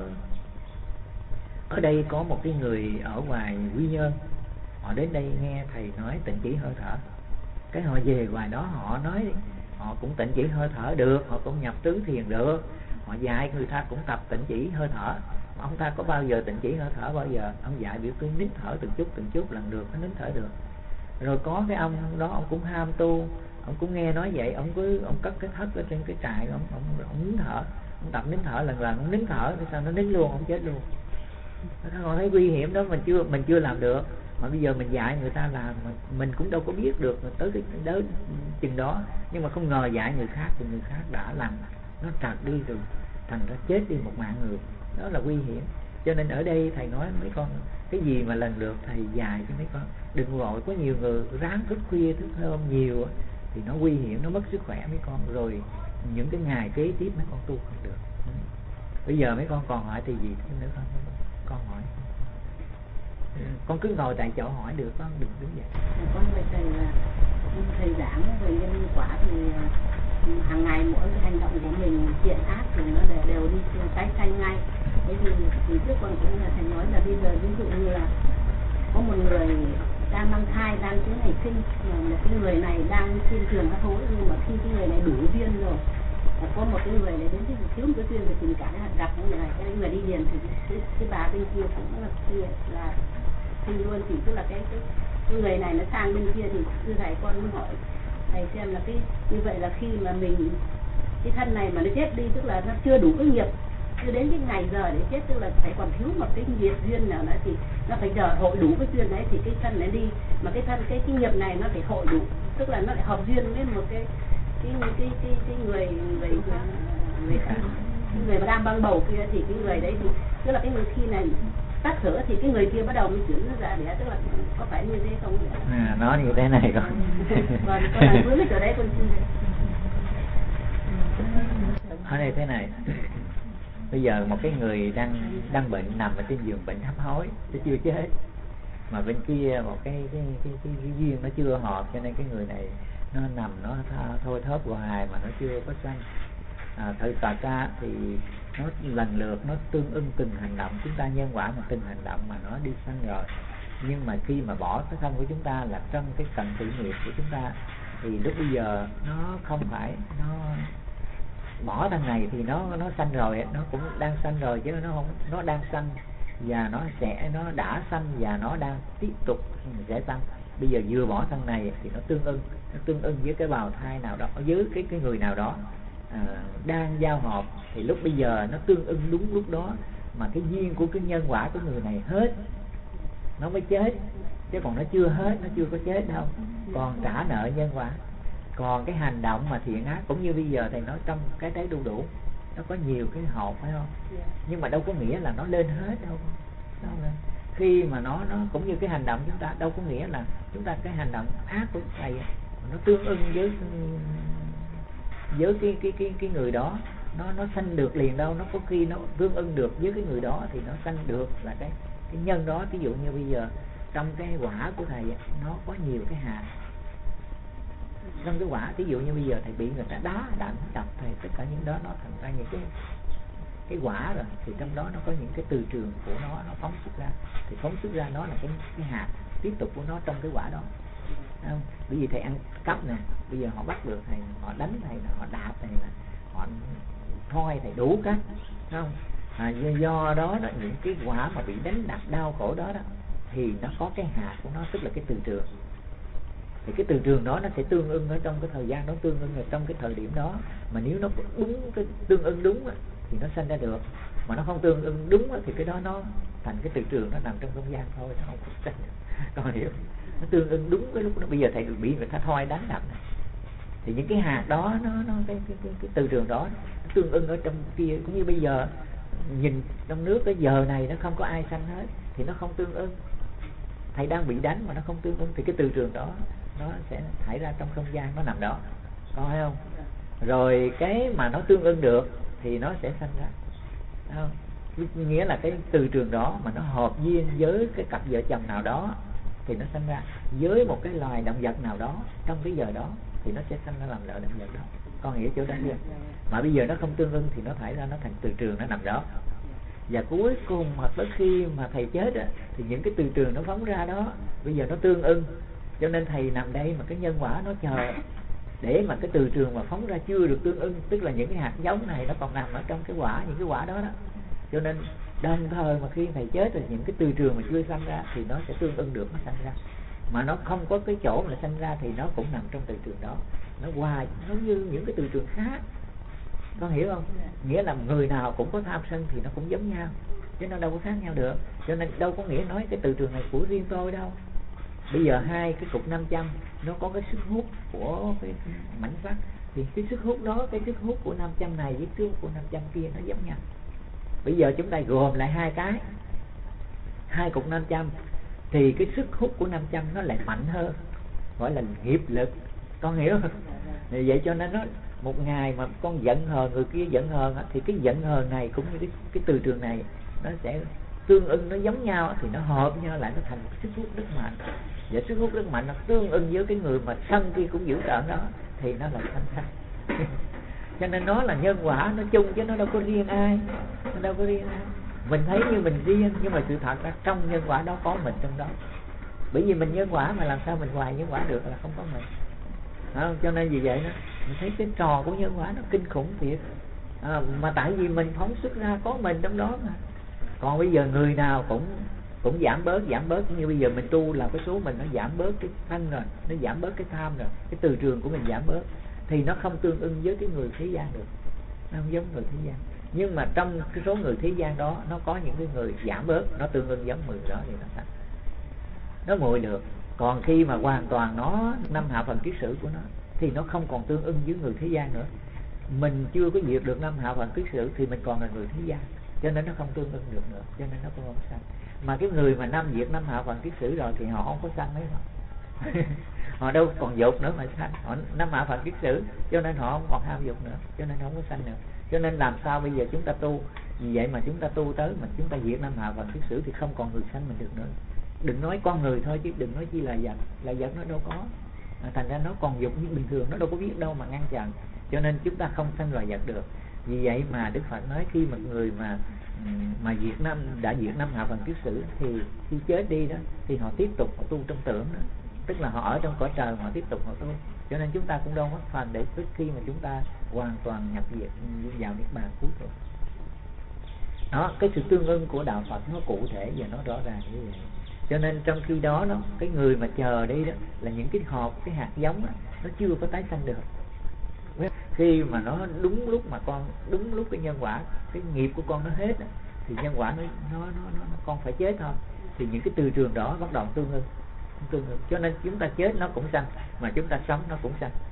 ở đây có một cái người ở ngoài Quy Nhơn, họ đến đây nghe thầy nói tịnh chỉ hơi thở, cái họ về ngoài đó họ nói họ cũng tịnh chỉ hơi thở được, họ cũng nhập tứ thiền được, họ dạy người ta cũng tập tịnh chỉ hơi thở. Mà ông ta có bao giờ tịnh chỉ hơi thở bao giờ? Ông dạy biểu cứ nín thở từng chút lần được, nó nín thở được. Rồi có cái ông đó ông cũng ham tu, ông cũng nghe nói vậy, ông cất cái thất ở trên cái trại, ông nín thở, ông tập nín thở lần ông nín thở, sao nó nín luôn, ông chết luôn. Còn thấy nguy hiểm đó mình chưa làm được, mà bây giờ mình dạy người ta làm mình cũng đâu có biết được tới cái đó chừng đó, nhưng mà không ngờ dạy người khác thì người khác đã làm nó trật đi rồi thành ra chết đi một mạng người, đó là nguy hiểm. Cho nên ở đây thầy nói mấy con cái gì mà lần lượt thầy dạy cho mấy con đừng vội. Có nhiều người ráng thức khuya thức hôm nhiều thì nó nguy hiểm, nó mất sức khỏe mấy con, rồi những cái ngày kế tiếp mấy con tu không được. Bây giờ mấy con còn hỏi thì gì nữa không? Con hỏi, con cứ ngồi tại chỗ hỏi được, con đừng đứng dậy. Con với thầy là thầy giảng về nhân quả thì hàng ngày mỗi cái hành động của mình thiện ác thì nó đều đi tái sanh ngay. Thế thì trước con cũng là thầy nói là bây giờ ví dụ như là có một người đang mang thai, đang tới ngày sinh, mà một cái người này đang trên trường hấp hối, nhưng mà khi cái người này đủ duyên rồi, có một cái người này đến cái thiếu một cái duyên về tình cảm, gặp một người này, cái người đi liền thì cái bà bên kia cũng là sinh luôn, thì tức là cái người này nó sang bên kia. Thì thưa thầy, con muốn hỏi thầy xem là cái như vậy là khi mà mình cái thân này mà nó chết đi, tức là nó chưa đủ cái nghiệp, chưa đến cái ngày giờ để chết, tức là phải còn thiếu một cái nghiệp duyên nào nữa thì nó phải chờ hội đủ cái duyên đấy thì cái thân này đi, mà cái thân cái nghiệp này nó phải hội đủ, tức là nó lại hợp duyên với một cái người mà đang băng bầu kia, thì cái người đấy thì tức là cái người khi này tắt thở thì cái người kia bắt đầu mới chuyển nó ra để, tức là có phải như thế không? Nó như thế này con. Còn con làm với chỗ đấy con ở đây thế này. Bây giờ một cái người đang bệnh, nằm ở trên giường bệnh hấp hối, nó chưa chết, mà bên kia một cái duyên nó chưa hợp, cho nên cái người này nó nằm nó thôi thóp hoài mà nó chưa có sanh. Thật ra thì nó lần lượt nó tương ưng từng hành động, chúng ta nhân quả mà từng hành động mà nó đi sanh rồi. Nhưng mà khi mà bỏ cái thân của chúng ta là trong cái cận tử nghiệp của chúng ta, thì lúc bây giờ nó không phải nó bỏ thân này thì nó sanh rồi, nó cũng đang sanh rồi, chứ nó đang sanh và nó đã sanh và nó đang tiếp tục sẽ sanh. Bây giờ vừa bỏ thân này thì nó tương ưng với cái bào thai nào đó, với cái người nào đó đang giao hợp, thì lúc bây giờ nó tương ưng đúng lúc đó, mà cái duyên của cái nhân quả của người này hết nó mới chết, chứ còn nó chưa hết, nó chưa có chết đâu, còn trả nợ nhân quả. Còn cái hành động mà thiện ác cũng như bây giờ thầy nói trong cái trái đu đủ, nó có nhiều cái hộp phải không? Nhưng mà đâu có nghĩa là nó lên hết đâu. Khi mà nó cũng như cái hành động chúng ta, đâu có nghĩa là chúng ta cái hành động ác của thầy nó tương ưng với cái người đó nó sanh được liền đâu. Nó có khi nó tương ưng được với cái người đó thì nó sanh được là cái nhân đó. Ví dụ như bây giờ trong cái quả của thầy nó có nhiều cái hạt. Trong cái quả, ví dụ như bây giờ thầy bị người ta đá đập thầy, tất cả những đó nó thành ra những cái quả rồi, thì trong đó nó có những cái từ trường của nó phóng xuất ra, thì phóng xuất ra nó là cái hạt tiếp tục của nó trong cái quả đó. Không? Bởi vì thầy ăn cắp nè, bây giờ họ bắt được thầy, họ đánh thầy, họ đạp thầy, họ thôi thầy đủ cách, không? Do đó những cái quả mà bị đánh đập đau khổ đó thì nó có cái hạt của nó, tức là cái từ trường. Thì cái từ trường đó nó sẽ tương ưng ở trong cái thời gian đó, tương ưng ở trong cái thời điểm đó. Mà nếu nó đúng cái tương ưng đúng thì nó sanh ra được, mà nó không tương ưng đúng thì cái đó nó thành cái từ trường, nó nằm trong không gian thôi, nó không có sanh được. Con hiểu? Nó tương ưng đúng cái lúc đó. Bây giờ thầy bị người ta thoi đánh đập này, thì những cái hạt đó nó cái từ trường đó nó tương ưng ở trong kia. Cũng như bây giờ nhìn trong nước cái giờ này nó không có ai sanh hết thì nó không tương ưng. Thầy đang bị đánh mà nó không tương ưng thì cái từ trường đó nó sẽ thải ra trong không gian, nó nằm đó, có thấy không? Rồi cái mà nó tương ưng được thì nó sẽ sanh ra, thấy không? Nghĩa là cái từ trường đó mà nó hợp duyên với cái cặp vợ chồng nào đó thì nó sanh ra, với một cái loài động vật nào đó trong cái giờ đó thì nó sẽ sanh ra làm lợi động vật đó. Con hiểu chỗ đó chưa? Mà bây giờ nó không tương ưng thì nó thải ra, nó thành từ trường, nó nằm đó. Và cuối cùng hoặc tới khi mà thầy chết thì những cái từ trường nó phóng ra đó bây giờ nó tương ưng, cho nên thầy nằm đây mà cái nhân quả nó chờ để mà cái từ trường mà phóng ra chưa được tương ưng, tức là những cái hạt giống này nó còn nằm ở trong cái quả, những cái quả đó. Cho nên đồng thời mà khi thầy chết rồi những cái từ trường mà chưa sanh ra thì nó sẽ tương ưng được, nó sanh ra. Mà nó không có cái chỗ mà sanh ra thì nó cũng nằm trong từ trường đó, nó hoài giống như những cái từ trường khác. Con hiểu không? Nghĩa là người nào cũng có tham sân thì nó cũng giống nhau. chứ nó đâu có khác nhau được. Cho nên đâu có nghĩa nói cái từ trường này của riêng tôi đâu. Bây giờ hai cái cục 500 nó có cái sức hút của cái mảnh sắt, thì cái sức hút đó, cái sức hút của 500 này với sức hút của 500 kia nó giống nhau. Bây giờ chúng ta gồm lại hai cục 500 thì cái sức hút của 500 nó lại mạnh hơn, gọi là nghiệp lực, con hiểu không? Thì vậy cho nên nó một ngày mà con giận hờn người kia giận hờn thì cái giận hờn này cũng như cái từ trường này nó sẽ tương ưng, nó giống nhau thì nó hợp nhau lại, nó thành một sức hút rất mạnh. Và sức hút rất mạnh nó tương ưng với cái người mà sân kia cũng dữ tợn đó thì nó lại thành sân. Cho nên nó là nhân quả nó chung chứ nó đâu có riêng ai, nó đâu có riêng ai. Mình thấy như mình riêng nhưng mà sự thật là trong nhân quả đó có mình trong đó. Bởi vì mình nhân quả mà làm sao mình hoài nhân quả được, là không có mình. Không? Cho nên vì vậy đó, mình thấy cái trò của nhân quả nó kinh khủng thiệt. Mà tại vì mình phóng xuất ra có mình trong đó mà. Còn bây giờ người nào cũng giảm bớt như bây giờ mình tu là cái số mình nó giảm bớt cái thân rồi, nó giảm bớt cái tham rồi, cái từ trường của mình giảm bớt thì nó không tương ưng với cái người thế gian được, nó không giống người thế gian. Nhưng mà trong cái số người thế gian đó nó có những cái người giảm bớt, nó tương ưng giống người đó thì nó thành, nó nguội được. Còn khi mà hoàn toàn nó năm hạ phần kiết sử của nó thì nó không còn tương ưng với người thế gian nữa. Mình chưa có diệt được năm hạ phần kiết sử thì mình còn là người thế gian, cho nên nó không tương ưng được nữa, cho nên nó không sanh. Mà cái người mà diệt năm hạ phần kiết sử rồi thì họ không có sanh mấy họ. Họ đâu còn dục nữa mà sanh, họ năm hạ phần kiết sử cho nên họ không còn ham dục nữa, cho nên không có sanh nữa. Cho nên làm sao bây giờ chúng ta tu, vì vậy mà chúng ta tu tới mà chúng ta diệt năm hạ phần kiết sử thì không còn người sanh mình được nữa. Đừng nói con người thôi chứ đừng nói chi là vật nó đâu có. Thành ra nó còn dục như bình thường, nó đâu có biết đâu mà ngăn chặn. Cho nên chúng ta không sanh loài vật được. Vì vậy mà Đức Phật nói khi mà người mà đã diệt năm hạ phần kiết sử thì khi chết đi đó thì họ tiếp tục họ tu trong tưởng đó. Tức là họ ở trong cõi trời họ tiếp tục họ tu. Cho nên chúng ta cũng đâu mất phần để trước khi mà chúng ta hoàn toàn nhập vào niết bàn cuối cùng. Đó, cái sự tương ưng của đạo Phật nó cụ thể và nó rõ ràng như vậy. Cho nên trong khi đó cái người mà chờ đi đó là những cái hột, cái hạt giống đó, nó chưa có tái sanh được. Khi mà nó đúng lúc cái nhân quả, cái nghiệp của con nó hết đó, thì nhân quả nó con phải chết thôi. Thì những cái từ trường đó bắt đầu tương ưng. Cho nên chúng ta chết nó cũng sanh, mà chúng ta sống nó cũng sanh.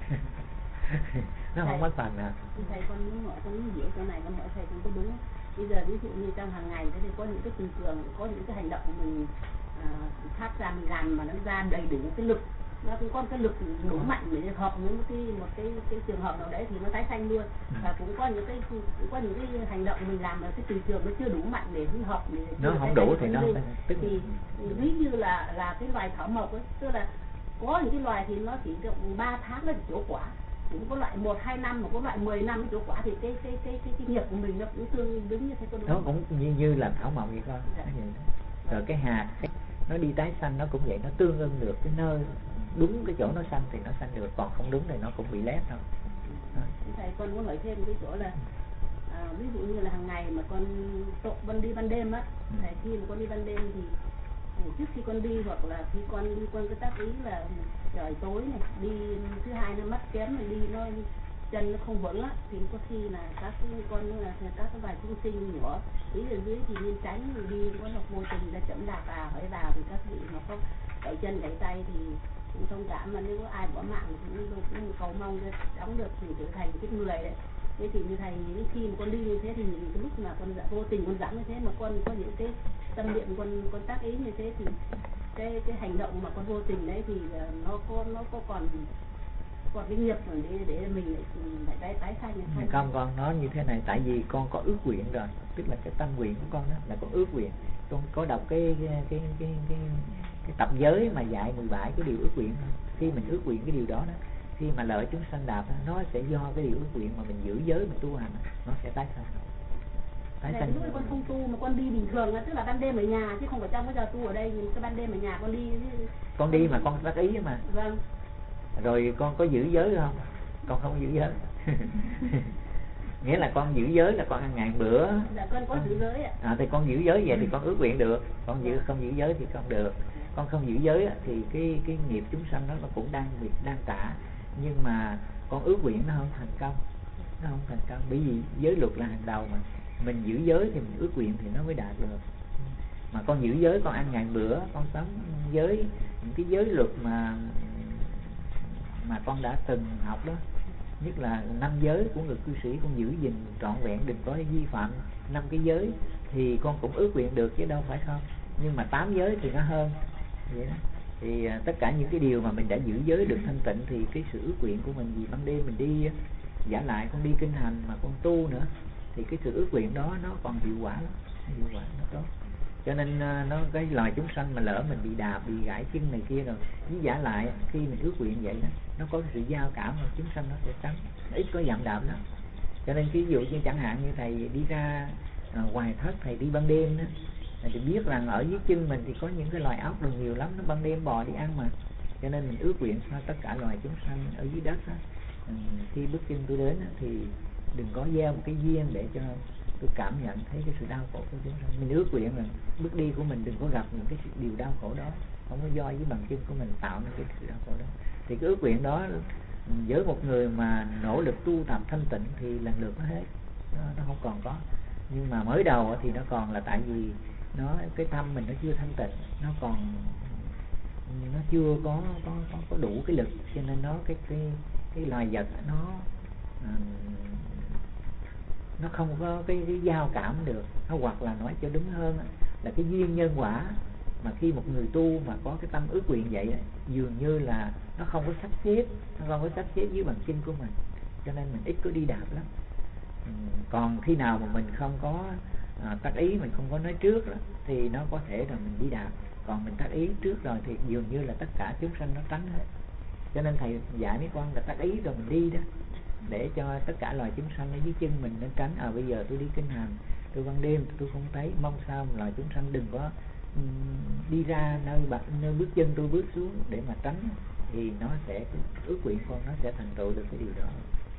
Nó không mất phần nào. Thầy con muốn hiểu cái này, con hỏi thầy cũng có đúng. Bây giờ ví dụ như trong hàng ngày thì có những cái từ trường, có những cái hành động của mình phát ra mình làm mà nó ra đầy đủ cái lực, nó cũng có cái lực đủ mạnh để hợp với một cái trường hợp nào đấy thì nó tái sanh luôn. Và cũng có những cái hành động mình làm mà cái từ trường nó chưa đủ mạnh để hợp, để nó không đủ thì nó thì ví như là cái loài thảo mộc ấy, tức là có những cái loài thì nó chỉ được 3 tháng là chỗ quả, cũng có loại 1-2 năm, mà có loại 10 năm chỗ quả, thì cái nghiệp của mình nó cũng tương đứng như thế. Con nó cũng như là thảo mộc vậy con. Dạ. Rồi cái hạt nó đi tái sanh nó cũng vậy, nó tương ưng được cái nơi đúng cái chỗ nó sanh thì nó sanh được, còn không đúng thì nó cũng bị lép thôi. Thầy con muốn hỏi thêm cái chỗ là ví dụ như là hàng ngày mà con đi ban đêm á, thầy khi mà con đi ban đêm thì trước khi con đi hoặc là khi con đi con cái tác ý là trời tối này, đi thứ hai nó mắt kém này, đi nó chân nó không vững á, thì có khi là các cái vài chúng sinh nhỏ ý ở dưới thì nên tránh, đi có một môi tình ra chậm đạp phải vào thì các vị mà có gãy chân gãy tay thì cũng thông cảm, mà nếu có ai bỏ mạng thì cũng cầu mong để đóng được thì trở thành cái người đấy. Thế thì như thầy khi mà con đi như thế thì những cái lúc mà con vô tình con dẫn như thế mà con có những cái tâm niệm con tác ý như thế thì cái hành động mà con vô tình đấy thì nó có còn cái nghiệp để mình lại tái sanh hay không? Con nói như thế này, tại vì con có ước nguyện rồi, tức là cái tâm nguyện của con đó là con ước nguyện. Con có đọc cái tập giới mà dạy 17 cái điều ước nguyện. Khi mình ước nguyện cái điều đó khi mà lợi chúng sanh đạp nó sẽ do cái điều ước nguyện mà mình giữ giới mình tu hành nó sẽ tái sanh. Lúc con không tu mà con đi bình thường, tức là ban đêm ở nhà chứ không phải trong cái giờ tu ở đây, nhưng cái ban đêm ở nhà con đi. Con đi mà con tác ý mà. Vâng. Rồi con có giữ giới không? Con không giữ giới. Nghĩa là con giữ giới là con ăn ngày bữa. Dạ con có giữ giới ạ. Thì con giữ giới vậy thì con ước nguyện được. Con không giữ giới thì không được. Con không giữ giới thì cái nghiệp chúng sanh đó nó cũng đang trả, nhưng mà con ước nguyện nó không thành công. Bởi vì giới luật là hàng đầu mà. mình giữ giới thì mình ước nguyện thì nó mới đạt được. Mà con giữ giới, con ăn ngày bữa, con sống giới những cái giới luật mà con đã từng học đó, nhất là 5 giới của người cư sĩ, con giữ gìn trọn vẹn, đừng có vi phạm 5 cái giới thì con cũng ước nguyện được chứ đâu phải không. Nhưng mà 8 giới thì nó hơn vậy đó. Thì tất cả những cái điều mà mình đã giữ giới được thanh tịnh thì cái sự ước nguyện của mình, vì ban đêm mình đi giả lại, con đi kinh hành mà con tu nữa, thì cái sự ước nguyện đó nó còn hiệu quả lắm, hiệu quả nó tốt. Cho nên nó cái loài chúng sanh mà lỡ mình bị đạp, bị gãy chân này kia rồi, với giả lại khi mình ước nguyện vậy đó, nó có cái sự giao cảm mà chúng sanh nó sẽ tránh, nó ít có dạm đạp lắm. Cho nên ví dụ như chẳng hạn như thầy đi ra ngoài thất, thầy đi ban đêm đó, thì biết rằng ở dưới chân mình thì có những cái loài ốc đồ nhiều lắm, nó ban đêm bò đi ăn mà. Cho nên mình ước nguyện cho tất cả loài chúng sanh ở dưới đất đó, khi bước chân tôi đến đó, thì đừng có gieo một cái duyên để cho tôi cảm nhận thấy cái sự đau khổ của chúng sanh. Mình ước nguyện là bước đi của mình đừng có gặp những cái điều đau khổ đó, không có do với bằng chân của mình tạo nên cái sự đau khổ đó. Thì cái ước nguyện đó với một người mà nỗ lực tu tập thanh tịnh thì lần lượt nó hết, nó không còn có. Nhưng mà mới đầu thì nó còn là tại vì cái tâm mình nó chưa thanh tịnh, nó còn nó chưa có đủ cái lực, cho nên nó cái loài vật nó không có cái giao cảm được. Nó hoặc là nói cho đúng hơn là cái duyên nhân quả mà khi một người tu mà có cái tâm ước nguyện vậy dường như là nó không có sắp xếp dưới bàn chân của mình, cho nên mình ít có đi đạp lắm. Còn khi nào mà mình không có tác ý, mình không có nói trước đó, thì nó có thể là mình đi đạp. Còn mình tác ý trước rồi thì dường như là tất cả chúng sanh nó tránh hết. Cho nên thầy dạy mấy con là tác ý rồi mình đi đó, để cho tất cả loài chúng sanh ở dưới chân mình nó tránh. Bây giờ tôi đi kinh hành, tôi ban đêm tôi không thấy, mong sao loài chúng sanh đừng có đi ra nơi bước chân tôi bước xuống để mà tránh, thì nó sẽ ước nguyện con nó sẽ thành tựu được cái điều đó.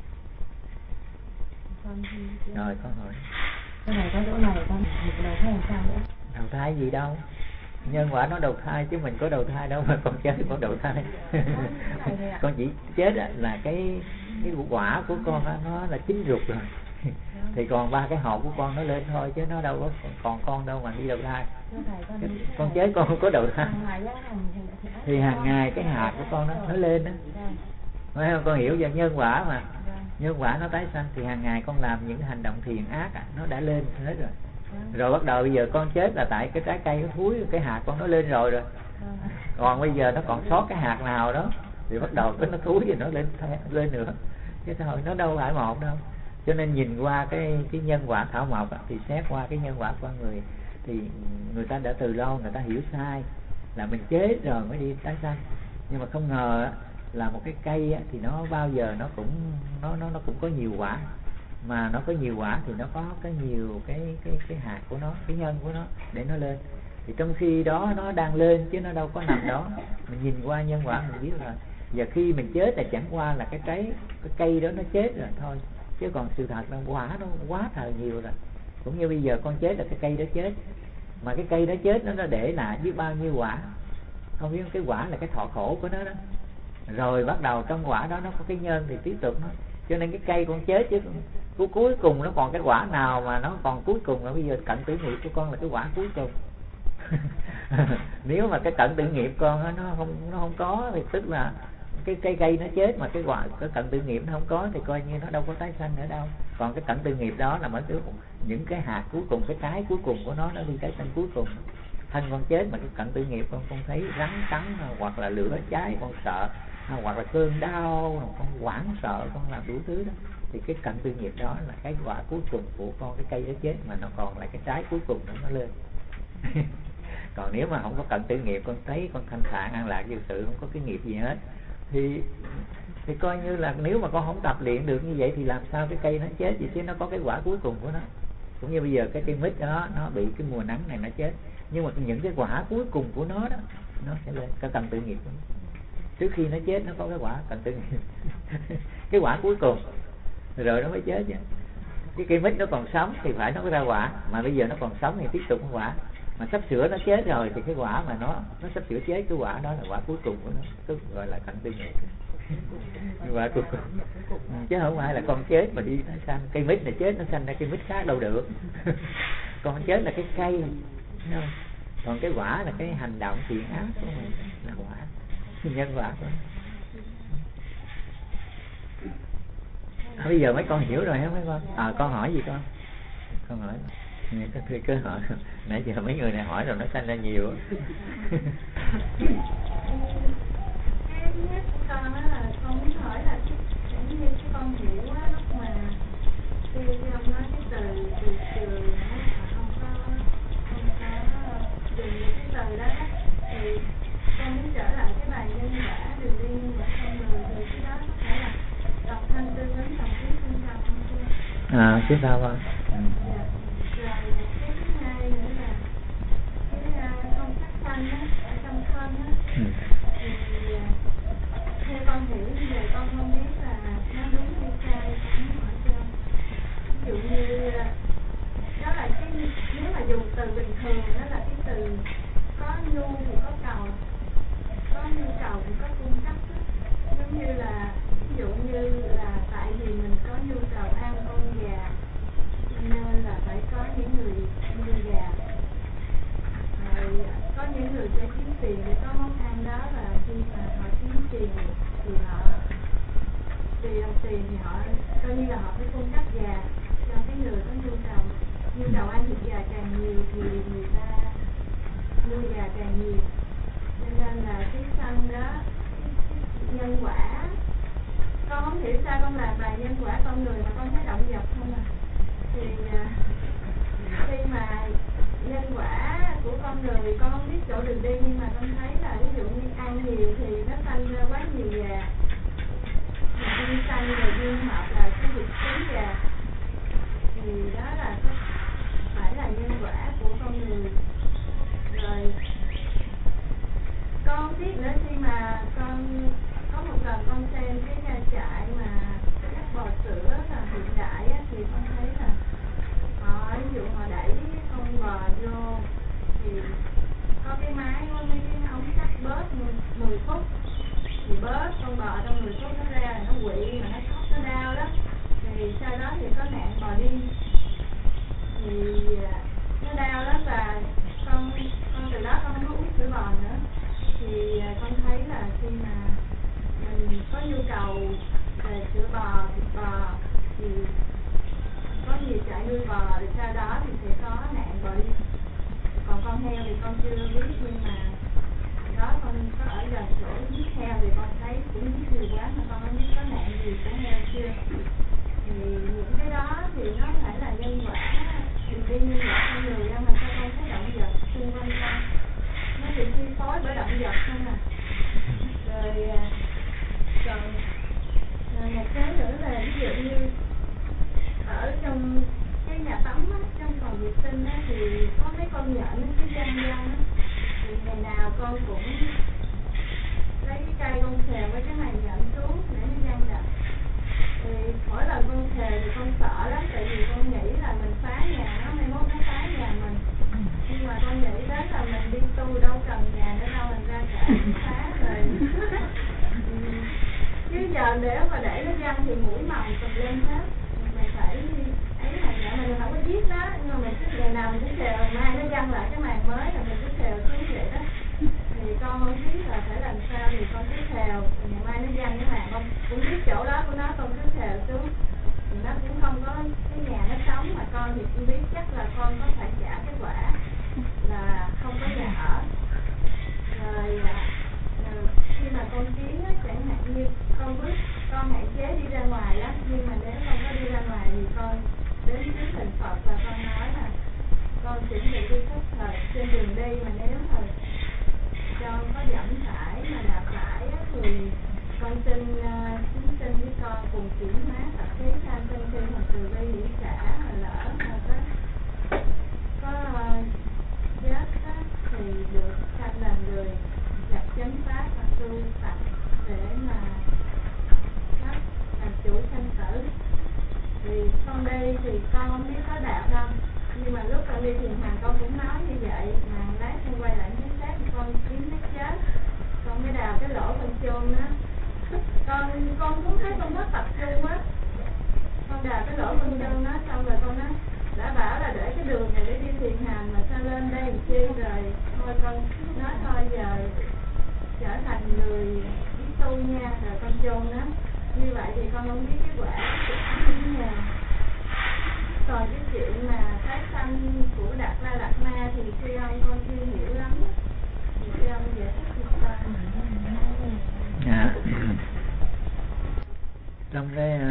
Rồi con hỏi cái này có chỗ này con đầu thai làm sao nữa? Đầu thai gì đâu, nhân quả nó đầu thai chứ mình có đầu thai đâu mà con chết con đầu thai. Con chỉ chết là cái quả của con nó là chín ruột rồi. Thì còn 3 cái hộp của con nó lên thôi, chứ nó đâu có còn con đâu mà đi đầu thai. Con chết con không có đầu thai. Thì hàng ngày cái hạt của con nó lên đó, phải không? Con hiểu về nhân quả mà, nhân quả nó tái sanh, thì hàng ngày con làm những hành động thiện ác nó đã lên hết rồi. Rồi bắt đầu bây giờ con chết là tại cái trái cây nó thúi, cái hạt con nó lên rồi. Còn bây giờ nó còn sót cái hạt nào đó thì bắt đầu cái nó thúi thì nó lên nữa, chứ thôi nó đâu phải một đâu. Cho nên nhìn qua cái nhân quả thảo mộc thì xét qua cái nhân quả của người, thì người ta đã từ lâu người ta hiểu sai là mình chết rồi mới đi tái sanh. Nhưng mà không ngờ là một cái cây thì nó bao giờ nó cũng có nhiều quả, mà nó có nhiều quả thì nó có nhiều cái hạt của nó, cái nhân của nó để nó lên. Thì trong khi đó nó đang lên chứ nó đâu có nằm đó. Mình nhìn qua nhân quả mình biết rồi. Giờ khi mình chết là chẳng qua là cái cây đó nó chết rồi thôi, chứ còn sự thật là quả nó quá thời nhiều rồi. Cũng như bây giờ con chết là cái cây đó chết, mà cái cây đó chết nó để lại biết bao nhiêu quả, không biết cái quả là cái thọ khổ của nó đó. Rồi bắt đầu trong quả đó nó có cái nhân thì tiếp tục nó. Cho nên cái cây con chết chứ cuối cùng nó còn cái quả nào mà nó còn cuối cùng là bây giờ cận tử nghiệp của con là cái quả cuối cùng. Nếu mà cái cận tử nghiệp con nó không có thì tức là cái cây nó chết, mà cái quả cái cận tử nghiệp nó không có thì coi như nó đâu có tái sanh nữa đâu. Còn cái cận tử nghiệp đó là mới những cái hạt cuối cùng, cái trái cuối cùng của nó đi tái sanh cuối cùng. Thân con chết mà cái cận tử nghiệp con thấy rắn cắn hoặc là lửa cháy con sợ, hoặc là cơn đau con hoảng sợ, con làm đủ thứ đó, thì cái cận tử nghiệp đó là cái quả cuối cùng của con, cái cây đó chết mà nó còn lại cái trái cuối cùng nó lên. Còn nếu mà không có cận tử nghiệp, con thấy con thanh thản an lạc vô sự, không có cái nghiệp gì hết, thì coi như là nếu mà con không tập luyện được như vậy thì làm sao cái cây nó chết vậy, chứ nó có cái quả cuối cùng của nó. Cũng như bây giờ cái cây mít đó nó bị cái mùa nắng này nó chết, nhưng mà những cái quả cuối cùng của nó đó nó sẽ lên cái cận tử nghiệp của nó. Trước khi nó chết nó có cái quả cận tử nghiệp. Cái quả cuối cùng rồi nó mới chết chứ. Cái cây mít nó còn sống thì phải nó có ra quả, mà bây giờ nó còn sống thì tiếp tục có quả. mà sắp sửa nó chết rồi thì cái quả mà nó sắp sửa chết, cái quả đó là quả cuối cùng của nó, tức gọi là cảnh tư nghiệp. Quả cuối cùng. Chứ không phải là con chết mà đi nó sanh cây mít này, chết nó sanh ra cây mít khác đâu được. Con chết là cái cây, không? Còn cái quả là cái hành động thiện ác của mình là quả, nhân quả của mình. Bây giờ mấy con hiểu rồi hả mấy con? Con hỏi gì con? Con hỏi. Cứ hỏi. Nãy giờ mấy người này hỏi rồi nó sanh ra nhiều. Cái thứ nhất của con đó là con muốn hỏi là giống như cái con hiểu á, lúc mà khi ông nói cái từ trường á, không có dùng cái từ đó thì con muốn trở lại cái bài nhân quả, đường đi nhân quả con người, thì cái đó có phải là độc thân tư vấn đồng chí không sao không chưa? Chứ sao con? Rồi cái thứ hai nữa là cái con sắc xanh á, ở trong thân á, thì theo con hiểu bây giờ con không biết là nó đúng hay sai, con muốn hỏi cho. Ví dụ như đó là cái, nếu mà dùng từ bình thường đó là cái từ có nhu thì có cầu, có nhu cầu thì có cung cấp đó. Giống như là ví dụ như là tại vì mình có nhu cầu ăn con gà nên là phải có những người nuôi gà, rồi có những người sẽ kiếm tiền để có món ăn đó, và khi mà họ kiếm tiền thì họ tiền thì họ coi như là họ phải cung cấp gà cho cái người có nhu cầu ăn thịt gà càng nhiều thì người ta nuôi gà càng nhiều, cho nên là cái sân đó, cái nhân quả, con không hiểu sao con làm bài nhân quả con người mà con thấy động vật không à. Thì khi mà nhân quả của con người con không biết chỗ đường đi, nhưng mà con thấy là ví dụ như ăn nhiều thì nó sanh ra quá nhiều gà, duyên sanh rồi duyên hợp là cái việc sống gà, thì đó là phải là nhân quả của con người. Rồi con không biết nữa, khi mà con có một lần con xem cái trại mà các bò sữa là hiện đại á, thì con thấy là họ ví dụ họ đẩy con bò vô thì có cái máy có mấy cái ống sắt bớt 10 phút, thì bớt con bò trong 10 phút nó ra nó quỵ mà nó khóc nó đau đó, thì sau đó thì có nạn bò đi thì nó đau lắm, và con từ đó con không có uống sữa bò nữa. Thì con thấy là khi mà mình có nhu cầu về sữa bò, thịt bò thì có nhiều trại nuôi bò, thì sau đó thì sẽ có nạn bò đi. Còn con heo thì con chưa biết, nhưng mà đó con có ở gần chỗ giết heo thì con thấy cũng giết nhiều quá mà con không biết có nạn gì của heo chưa. Thì những cái đó thì nó phải là nhân quả, đường đi nhân quả con người, mà sao con thấy động vật xung quanh con nó bị chi phối bởi động vật không à. Rồi còn một cái nữa là ví dụ như ở trong cái nhà tắm á, trong phòng vệ sinh á, thì có mấy con nhện nó cứ răng răng á, thì ngày nào con cũng lấy cái cây con khều với cái màn nhện xuống để nó răng đập. Thì mỗi lần con khều thì con sợ lắm, tại vì con nghĩ là mình phá nhà nó, mai mốt nó phá nhà mình. Nhưng mà con nghĩ đến là mình đi tu đâu cần nhà nữa đâu, mình ra cả phá rồi. Chứ giờ nếu mà để nó răng thì mũi mầm tùm lên hết, mình phải ấy là vậy, mình không có giết nó, nhưng mà mình cứ ngày nào mình cũng khều, mai nó răng lại cái màn mới là mình cứ khều xuống vậy đó. Thì con không biết là phải làm sao, thì con cứ khều, ngày mai nó răng cái màn, con cũng biết chỗ đó của nó, con cứ khều xuống thì nó cũng không có cái nhà nó sống. Mà con thì cũng biết chắc là con có phải trả cái quả là không có nhà ở. Rồi khi mà con kiến á, chẳng hạn như con hạn chế đi ra ngoài lắm, nhưng mà nếu con có đi ra ngoài thì con đến trước thành Phật và con nói là con chuẩn bị đi khất thực trên đường đi, mà nếu mà con có dẫm phải mà đạp phải á, thì con xin chúng sinh với con cùng chuyển hóa tập khí tham sân si hoặc từ bi hỷ xã, mà lỡ mà có chết á, thì được sanh làm người gặp chánh pháp và tu tập để mà làm chủ sanh tử. Thì con đi thì con không biết có đạo đâu, nhưng mà lúc con đi thiền hành con cũng nói như vậy, mà chôn á, con cũng thấy con rất tập trung á, con đào cái lỗ con chân nó, xong rồi con đã bảo là để cái đường này để đi thiền hành mà sao lên đây làm chi, rồi thôi con nói thôi giờ trở thành người đi tu nha, rồi con chôn nó. Như vậy thì con không biết cái quả như thế nào. Còn cái chuyện mà tái sanh của Đạt La Lạt Ma thì sư ông con chưa hiểu lắm, thì sư ông giải thích cho con. Trong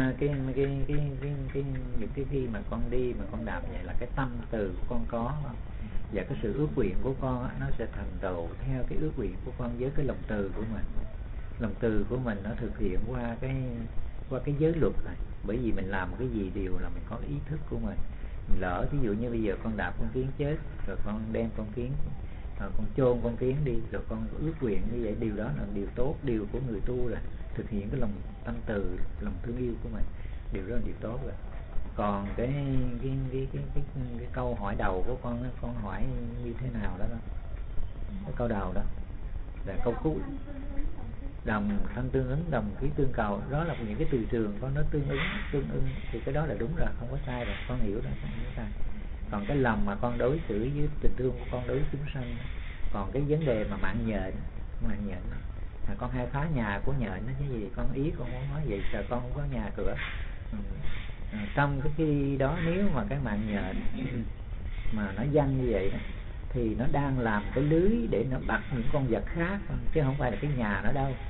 những cái khi mà con đi mà con đạp vậy là cái tâm từ của con có, và cái sự ước nguyện của con nó sẽ thành tựu theo cái ước nguyện của con với cái lòng từ của mình. Lòng từ của mình nó thực hiện qua cái giới luật này. Bởi vì mình làm cái gì đều là mình có ý thức của mình. Lỡ ví dụ như bây giờ con đạp con kiến chết, rồi con đem con kiến, con chôn con kiến đi, rồi con ước nguyện như vậy, điều đó là điều tốt, điều của người tu rồi. Thực hiện cái lòng tâm từ, lòng thương yêu của mình, điều đó là điều tốt rồi. Còn cái câu hỏi đầu của con hỏi như thế nào đó, cái câu đầu đó là câu cuối, đồng thân tương ứng, đồng khí tương cầu, đó là những cái từ trường con nó tương ứng thì cái đó là đúng rồi, không có sai rồi, con hiểu rồi, không có sai. Còn cái lòng mà con đối xử với tình thương của con đối với chúng sanh, còn cái vấn đề mà mạng nhện con hay phá nhà của nhện nó cái gì, con ý con muốn nói vậy, sợ con không có nhà cửa. Trong cái khi đó nếu mà cái mạng nhện mà nó văng như vậy thì nó đang làm cái lưới để nó bắt những con vật khác, chứ không phải là cái nhà nó đâu.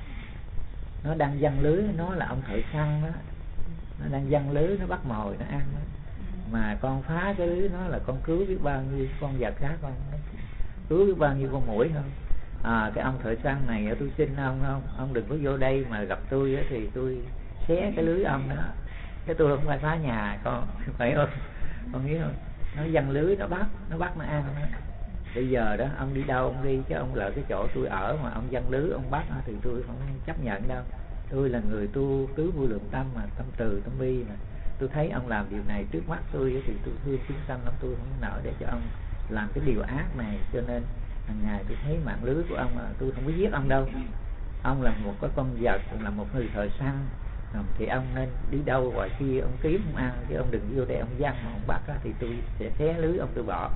Nó đang văng lưới, nó là ông thợ săn đó, nó đang văng lưới nó bắt mồi nó ăn đó. Mà con phá cái lưới nó là con cứu biết bao nhiêu con vật khác, con cứu biết bao nhiêu con muỗi không. Cái ông thợ săn này tôi xin ông đừng có vô đây mà gặp tôi thì tôi xé cái lưới ông đó, cái tôi không phải phá nhà con, phải không? Con biết không? Nó văng lưới nó bắt nó ăn đó. Bây giờ đó ông đi đâu ông đi, chứ ông lỡ cái chỗ tôi ở mà ông văng lưới ông bắt thì tôi không chấp nhận đâu. Tôi là người tu tứ vô lượng tâm mà, tâm từ tâm bi mà. Tôi thấy ông làm điều này trước mắt tôi thì tôi thương chúng sanh lắm, tôi không nỡ để cho ông làm cái điều ác này. Cho nên hàng ngày tôi thấy mạng lưới của ông, tôi không có giết ông đâu. Ông là một cái con vật, là một người thợ săn, thì ông nên đi đâu ngoài kia ông kiếm ông ăn, chứ ông đừng vô đây ông văng mà ông bắt thì tôi sẽ xé lưới ông tôi bỏ.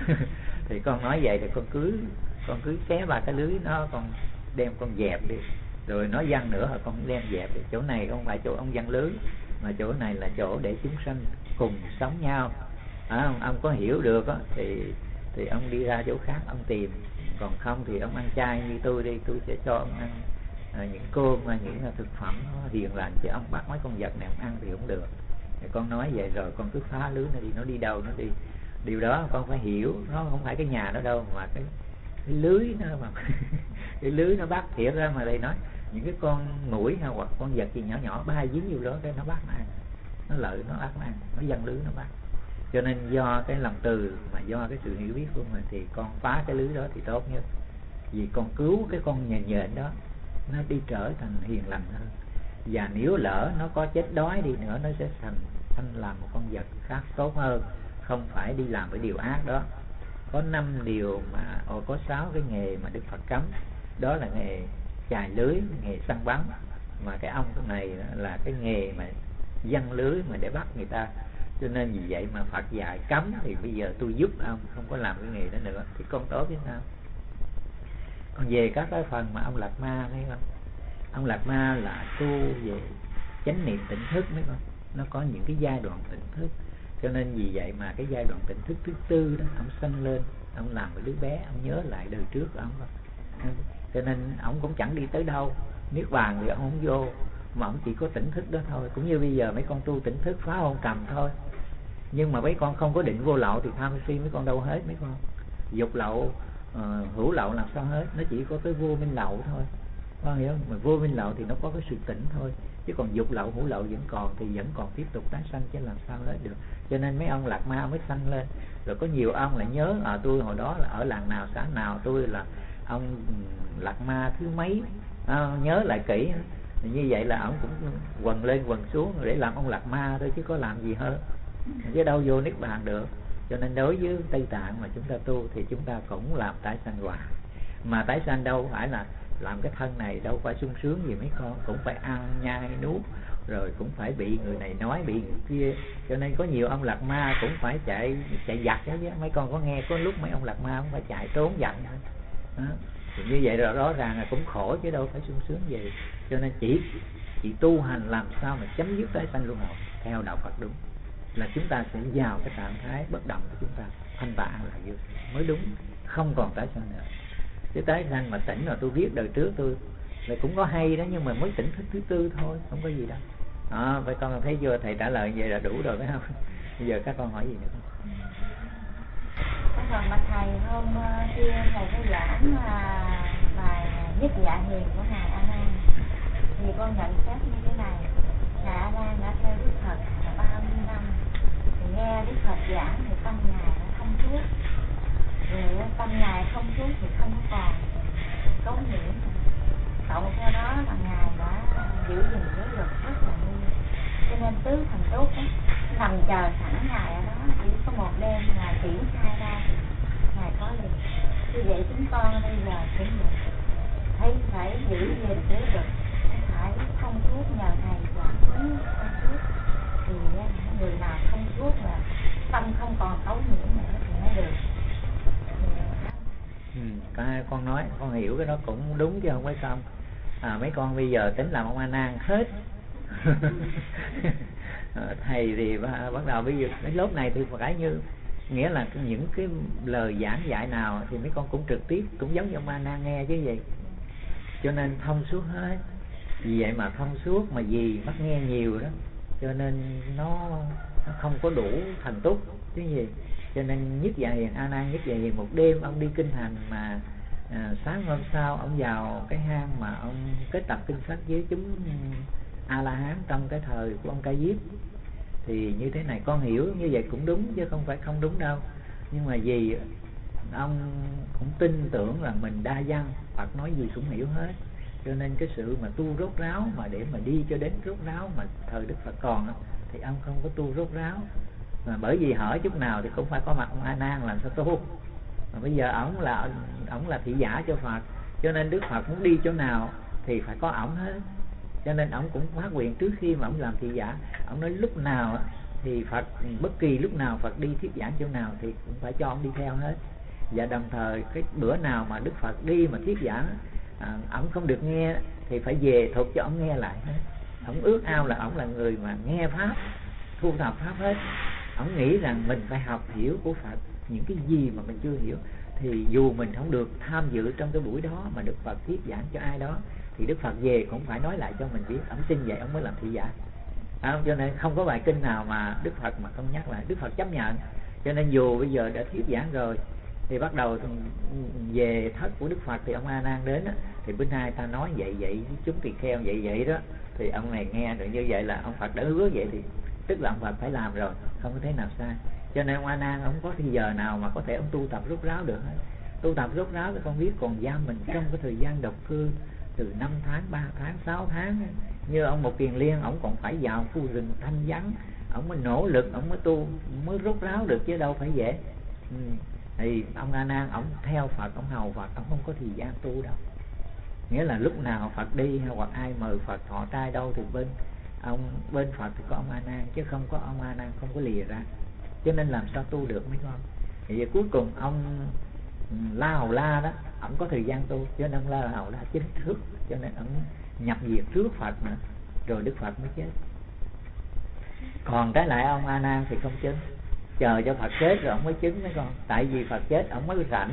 Thì con nói vậy thì con cứ xé ba cái lưới nó, con đem con dẹp đi, rồi nó văng nữa rồi con đem dẹp đi. Chỗ này không phải chỗ ông văng lưới, mà chỗ này là chỗ để chúng sanh cùng sống nhau. Ông có hiểu được đó, thì ông đi ra chỗ khác ông tìm, còn không thì ông ăn chay như tôi đi, tôi sẽ cho ông ăn những cơm, những thực phẩm nó hiền lành, chứ ông bắt mấy con vật này ông ăn thì không được. Thì con nói vậy rồi con cứ phá lưới nó đi, nó đi đâu nó đi. Điều đó con phải hiểu, nó không phải cái nhà nó đâu, mà cái lưới nó mà cái lưới nó bắt thiệt ra. Mà đây nói những cái con muỗi hay hoặc con vật gì nhỏ nhỏ bay dính vô đó cái nó bắt nó ăn, nó lợi nó bắt nó ăn, nó văng lưới nó bắt. Cho nên do cái lòng từ mà do cái sự hiểu biết của mình thì con phá cái lưới đó thì tốt nhất, vì con cứu cái con nhện đó nó đi trở thành hiền lành hơn. Và nếu lỡ nó có chết đói đi nữa, nó sẽ thành làm một con vật khác tốt hơn, không phải đi làm cái điều ác đó. Có 5 điều mà có 6 cái nghề mà Đức Phật cấm, đó là nghề chài lưới, nghề săn bắn, mà cái ông này là cái nghề mà văng lưới mà để bắt người ta. Cho nên vì vậy mà Phật dạy cấm, thì bây giờ tôi giúp ông không có làm cái nghề đó nữa thì con tốt chứ sao. Còn về các cái phần mà ông Lạt Ma thấy không, ông Lạt Ma là tu về chánh niệm tỉnh thức mấy con, nó có những cái giai đoạn tỉnh thức. Cho nên vì vậy mà cái giai đoạn tỉnh thức thứ 4 đó, ông sanh lên, ông làm một đứa bé, ông nhớ lại đời trước của ông. Cho nên ông cũng chẳng đi tới đâu, niết bàn thì ông không vô, mà ông chỉ có tỉnh thức đó thôi. Cũng như bây giờ mấy con tu tỉnh thức phá hôn trầm thôi, nhưng mà mấy con không có định vô lậu thì tham si mấy con đâu hết. Mấy con dục lậu, hữu lậu làm sao hết, nó chỉ có cái vô minh lậu thôi, con hiểu không? Mà vô minh lậu thì nó có cái sự tỉnh thôi, chứ còn dục lậu hữu lậu vẫn còn thì vẫn còn tiếp tục tái sanh, chứ làm sao hết được. Cho nên mấy ông Lạt Ma mới sanh lên. Rồi có nhiều ông lại nhớ tôi hồi đó là ở làng nào xã nào, tôi là ông Lạt Ma thứ mấy, nhớ lại kỹ. Như vậy là ông cũng quần lên quần xuống để làm ông Lạt Ma thôi, chứ có làm gì hơn, chứ đâu vô niết bàn được. Cho nên đối với Tây Tạng mà chúng ta tu thì chúng ta cũng làm tái sanh hoài. Mà tái sanh đâu phải là làm cái thân này đâu phải sung sướng gì mấy con, cũng phải ăn nhai nuốt, rồi cũng phải bị người này nói, bị người kia. Cho nên có nhiều ông Lạt Ma cũng phải chạy giặt đó chứ. Mấy con có nghe có lúc mấy ông Lạt Ma cũng phải chạy trốn giặt đó. Thì như vậy rồi rõ ràng là cũng khổ chứ đâu phải sung sướng gì. Cho nên chỉ tu hành làm sao mà chấm dứt tái sanh luân hồi theo đạo Phật đúng, là chúng ta sẽ vào cái trạng thái bất động của chúng ta, thanh tạng là như mới đúng, không còn tái sanh nữa. Chứ tái sanh mà tỉnh rồi tôi viết đời trước tôi là cũng có hay đó, nhưng mà mới tỉnh thứ tư thôi, không có gì đâu. Vậy con thấy vừa thầy trả lời vậy là đủ rồi phải không? Bây giờ các con hỏi gì nữa không? Còn mà thầy hôm kia thầy có giảng bài Nhất Dạ Hiền của ngài A Nan, thì con nhận xét như thế này: ngài A Nan đã theo Đức Phật 30 năm, thì nghe Đức Phật giảng thì tâm ngài đã thông suốt, rồi tâm ngài thông suốt thì không còn cấu nhiễm, cộng theo đó là ngài đã giữ gìn giới luật rất là nghiêm. Cho nên tứ thành tốt đó, nằm chờ sẵn ngài ở đó, chỉ có một đêm ngài triển khai ra thì ngài có liền. Như vậy chúng con bây giờ cũng vậy, thấy phải giữ gìn giới luật, phải thông suốt, nhờ thầy giảng huấn thông suốt, thì người nào thông suốt là tâm không còn cấu nhiễm nữa thì mới được. Con nói con hiểu cái đó cũng đúng chứ không phải không. Mấy con bây giờ tính làm ông A Nan hết. Thầy thì bắt đầu bây giờ cái lớp này thì phải như nghĩa là những cái lời giảng dạy nào thì mấy con cũng trực tiếp cũng giống như ông A Nan nghe chứ gì. Cho nên thông suốt hết. Vì vậy mà thông suốt mà gì bắt nghe nhiều đó, cho nên nó không có đủ thành túc chứ gì. Cho nên Nhất Dạ Hiền A Nan Nhất Dạ Hiền một đêm ông đi kinh hành mà sáng hôm sau ông vào cái hang mà ông kết tập kinh sách với chúng A La Hán trong cái thời của ông Ca Diếp. Thì như thế này con hiểu như vậy cũng đúng chứ không phải không đúng đâu. Nhưng mà vì ông cũng tin tưởng là mình đa văn, Phật nói gì cũng hiểu hết, cho nên cái sự mà tu rốt ráo mà để mà đi cho đến rốt ráo mà thời Đức Phật còn thì ông không có tu rốt ráo. Mà bởi vì hỏi chút nào thì cũng phải có mặt ông A Nan làm sao tu. Mà bây giờ ổng là thị giả cho Phật, cho nên Đức Phật muốn đi chỗ nào thì phải có ổng hết. Cho nên ổng cũng phát nguyện trước khi mà ổng làm thị giả, ổng nói lúc nào thì Phật, bất kỳ lúc nào Phật đi thuyết giảng chỗ nào thì cũng phải cho ổng đi theo hết. Và đồng thời cái bữa nào mà Đức Phật đi mà thuyết giảng ổng không được nghe thì phải về thuật cho ổng nghe lại hết. Ổng ước ao là ổng là người mà nghe pháp, thu thập pháp hết. Ổng nghĩ rằng mình phải học hiểu của Phật, những cái gì mà mình chưa hiểu thì dù mình không được tham dự trong cái buổi đó mà Đức Phật thuyết giảng cho ai đó thì Đức Phật về cũng phải nói lại cho mình biết. Ổng tin vậy ổng mới làm thị giả. Cho nên không có bài kinh nào mà Đức Phật mà không nhắc lại, Đức Phật chấp nhận. Cho nên dù bây giờ đã thuyết giảng rồi thì bắt đầu về thất của Đức Phật thì ông A Nan đến thì bữa nay ta nói vậy chúng tỳ kheo vậy đó, thì ông này nghe rồi như vậy là ông Phật đã hứa vậy thì tức là ông Phật phải làm rồi, không có thế nào sai. Cho nên ông A Nan ông có thời giờ nào mà có thể ông tu tập rốt ráo được hết. Tu tập rốt ráo thì con biết còn giam mình trong cái thời gian độc cư từ 5 tháng, 3 tháng, 6 tháng. Như ông Một Kiền Liên ông còn phải vào khu rừng thanh vắng, ông mới nỗ lực, ông mới tu, mới rốt ráo được chứ đâu phải dễ. Thì ông A Nan ông theo Phật, ông hầu Phật, ông không có thời gian tu đâu. Nghĩa là lúc nào Phật đi hay hoặc ai mời Phật thọ trai đâu thì bên Phật thì có ông A Nan, chứ không có ông A Nan không có lìa ra. Cho nên làm sao tu được mấy con. Thì cuối cùng ông La Hầu La đó, ông có thời gian tu, cho nên ông La Hầu La chính thức, cho nên ông nhập diệt trước Phật nữa, rồi Đức Phật mới chết. Còn cái lại ông A Nan thì không chứng, chờ cho Phật chết rồi ông mới chứng mấy con. Tại vì Phật chết ông mới rảnh.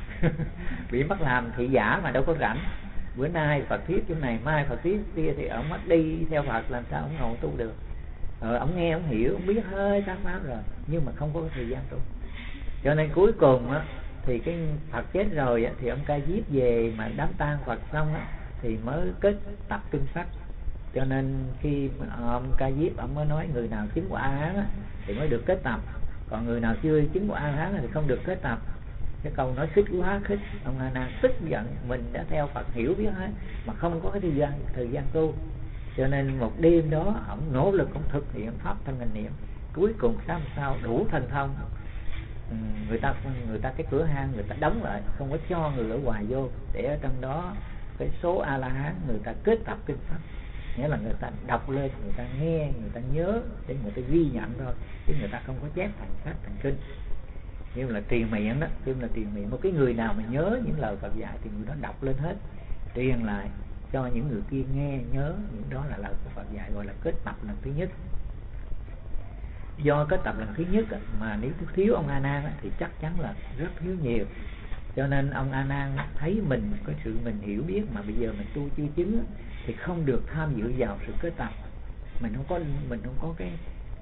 Bị bắt làm thị giả mà đâu có rảnh. Bữa nay Phật thuyết chỗ này, mai Phật thuyết kia thì ông mất đi theo Phật, làm sao ông ngồi tu được. Ông nghe, ông hiểu, ông biết hơi các pháp rồi, nhưng mà không có thời gian tu. Cho nên cuối cùng thì cái Phật chết rồi thì ông Ca Diếp về mà đám tang Phật xong thì mới kết tập kinh sách. Cho nên khi ông Ca Diếp ông mới nói người nào chứng quả A Hán thì mới được kết tập, còn người nào chưa chứng quả A Hán thì không được kết tập. Cái câu nói khích quá khích, ông A Nan tức giận, mình đã theo Phật hiểu biết hết mà không có cái thời gian tu. Cho nên một đêm đó ông nỗ lực ông thực hiện pháp thân hành niệm, cuối cùng sáng sau đủ thành thông. Người ta cái cửa hang người ta đóng lại, không có cho người ở ngoài vô, để ở trong đó cái số A La Hán người ta kết tập kinh sách, nghĩa là người ta đọc lên, người ta nghe, người ta nhớ để người ta ghi nhận thôi, chứ người ta không có chép thành sách thành kinh. Nhưng là truyền miệng đó, nhưng là truyền miệng. Một cái người nào mà nhớ những lời Phật dạy thì người đó đọc lên hết, truyền lại cho những người kia nghe nhớ, những đó là lời của Phật dạy, gọi là kết tập lần thứ nhất. Do kết tập lần thứ nhất mà nếu thiếu ông A Nan thì chắc chắn là rất thiếu nhiều. Cho nên ông A Nan thấy mình có sự mình hiểu biết mà bây giờ mình tu chưa chứng thì không được tham dự vào sự kết tập. Mình không có cái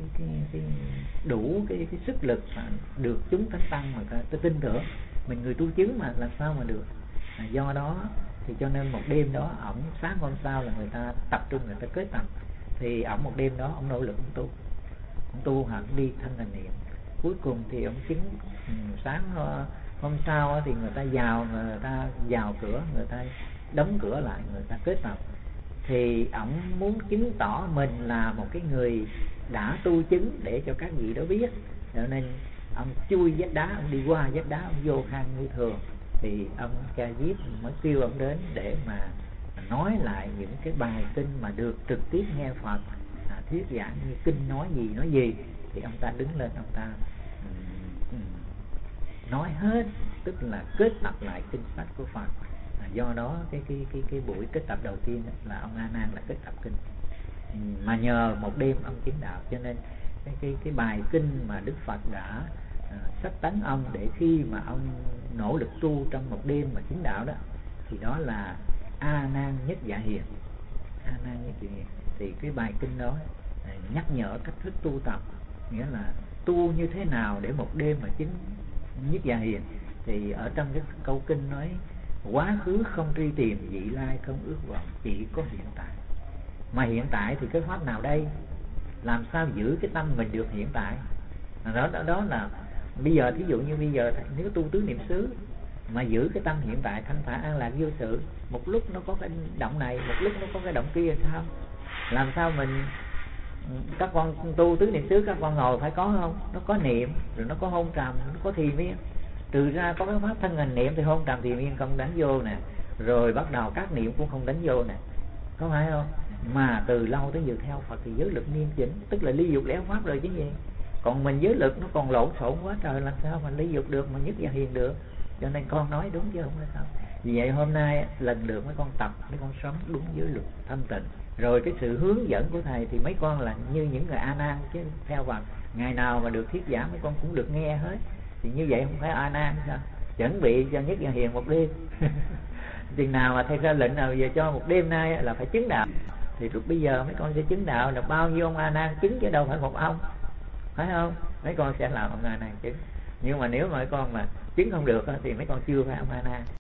đủ cái sức lực mà được chúng thánh tăng mà ta tin tưởng. Mình người tu chứng mà làm sao mà được. Do đó thì cho nên một đêm đó ổng sáng hôm sau là người ta tập trung, người ta kết tập, thì ổng một đêm đó ổng nỗ lực ông tu hẳn đi thanh hành niệm. Cuối cùng thì ổng chứng sáng hôm sau thì người ta vào cửa, người ta đóng cửa lại, người ta kết tập. Thì ổng muốn chứng tỏ mình là một cái người đã tu chứng để cho các vị đó biết. Cho nên ông chui vách đá, ông đi qua vách đá, ông vô hang Như Thường. Thì ông Ca Diếp mới kêu ông đến để mà nói lại những cái bài kinh mà được trực tiếp nghe Phật thuyết giảng, như kinh nói gì. Thì ông ta đứng lên, ông ta nói hết, tức là kết tập lại kinh sách của Phật. Do đó cái buổi kết tập đầu tiên là ông A Nan là kết tập kinh, mà nhờ một đêm ông chứng đạo. Cho nên cái bài kinh mà Đức Phật đã sách tấn ông để khi mà ông nỗ lực tu trong một đêm mà chứng đạo đó, thì đó là A Nan Nhất Dạ Hiền. A Nan Nhất Dạ Hiền thì cái bài kinh đó nhắc nhở cách thức tu tập, nghĩa là tu như thế nào để một đêm mà chứng Nhất Dạ Hiền. Thì ở trong cái câu kinh nói quá khứ không truy tìm, vị lai không ước vọng, chỉ có hiện tại. Mà hiện tại thì cái pháp nào đây? Làm sao giữ cái tâm mình được hiện tại? Đó là bây giờ, thí dụ như bây giờ nếu tu tứ niệm xứ mà giữ cái tâm hiện tại thanh thản an lạc vô sự, một lúc nó có cái động này, một lúc nó có cái động kia, sao? Làm sao mình, các con tu tứ niệm xứ các con ngồi phải có không? Nó có niệm, rồi nó có hôn trầm, nó có thiền miên. Trừ ra có cái pháp thân hành niệm thì hôn trầm thiền miên không đánh vô nè, rồi bắt đầu các niệm cũng không đánh vô nè, có phải không? Mà từ lâu tới giờ theo Phật thì giới lực nghiêm chỉnh, tức là ly dục léo pháp rồi chứ gì. Còn mình giới lực nó còn lộn xộn quá trời, làm sao mà ly dục được mà Nhất Dạ Hiền được. Cho nên con nói đúng chứ không phải sao. Vì vậy hôm nay lần lượt mấy con tập, mấy con sống đúng giới luật thanh tịnh. Rồi cái sự hướng dẫn của thầy thì mấy con là như những người A Nan chứ theo Phật, ngày nào mà được thuyết giảng mấy con cũng được nghe hết. Thì như vậy không phải A Nan sao? Chuẩn bị cho Nhất Dạ Hiền một đêm. Chừng nào mà thầy ra lệnh nào về cho một đêm nay là phải chứng đạo, thì lúc bây giờ mấy con sẽ chứng đạo là bao nhiêu ông A Nan chứng chứ đâu phải một ông, phải không? Mấy con sẽ làm ông A Nan chứng. Nhưng mà nếu mà mấy con mà chứng không được thì mấy con chưa phải ông A Nan.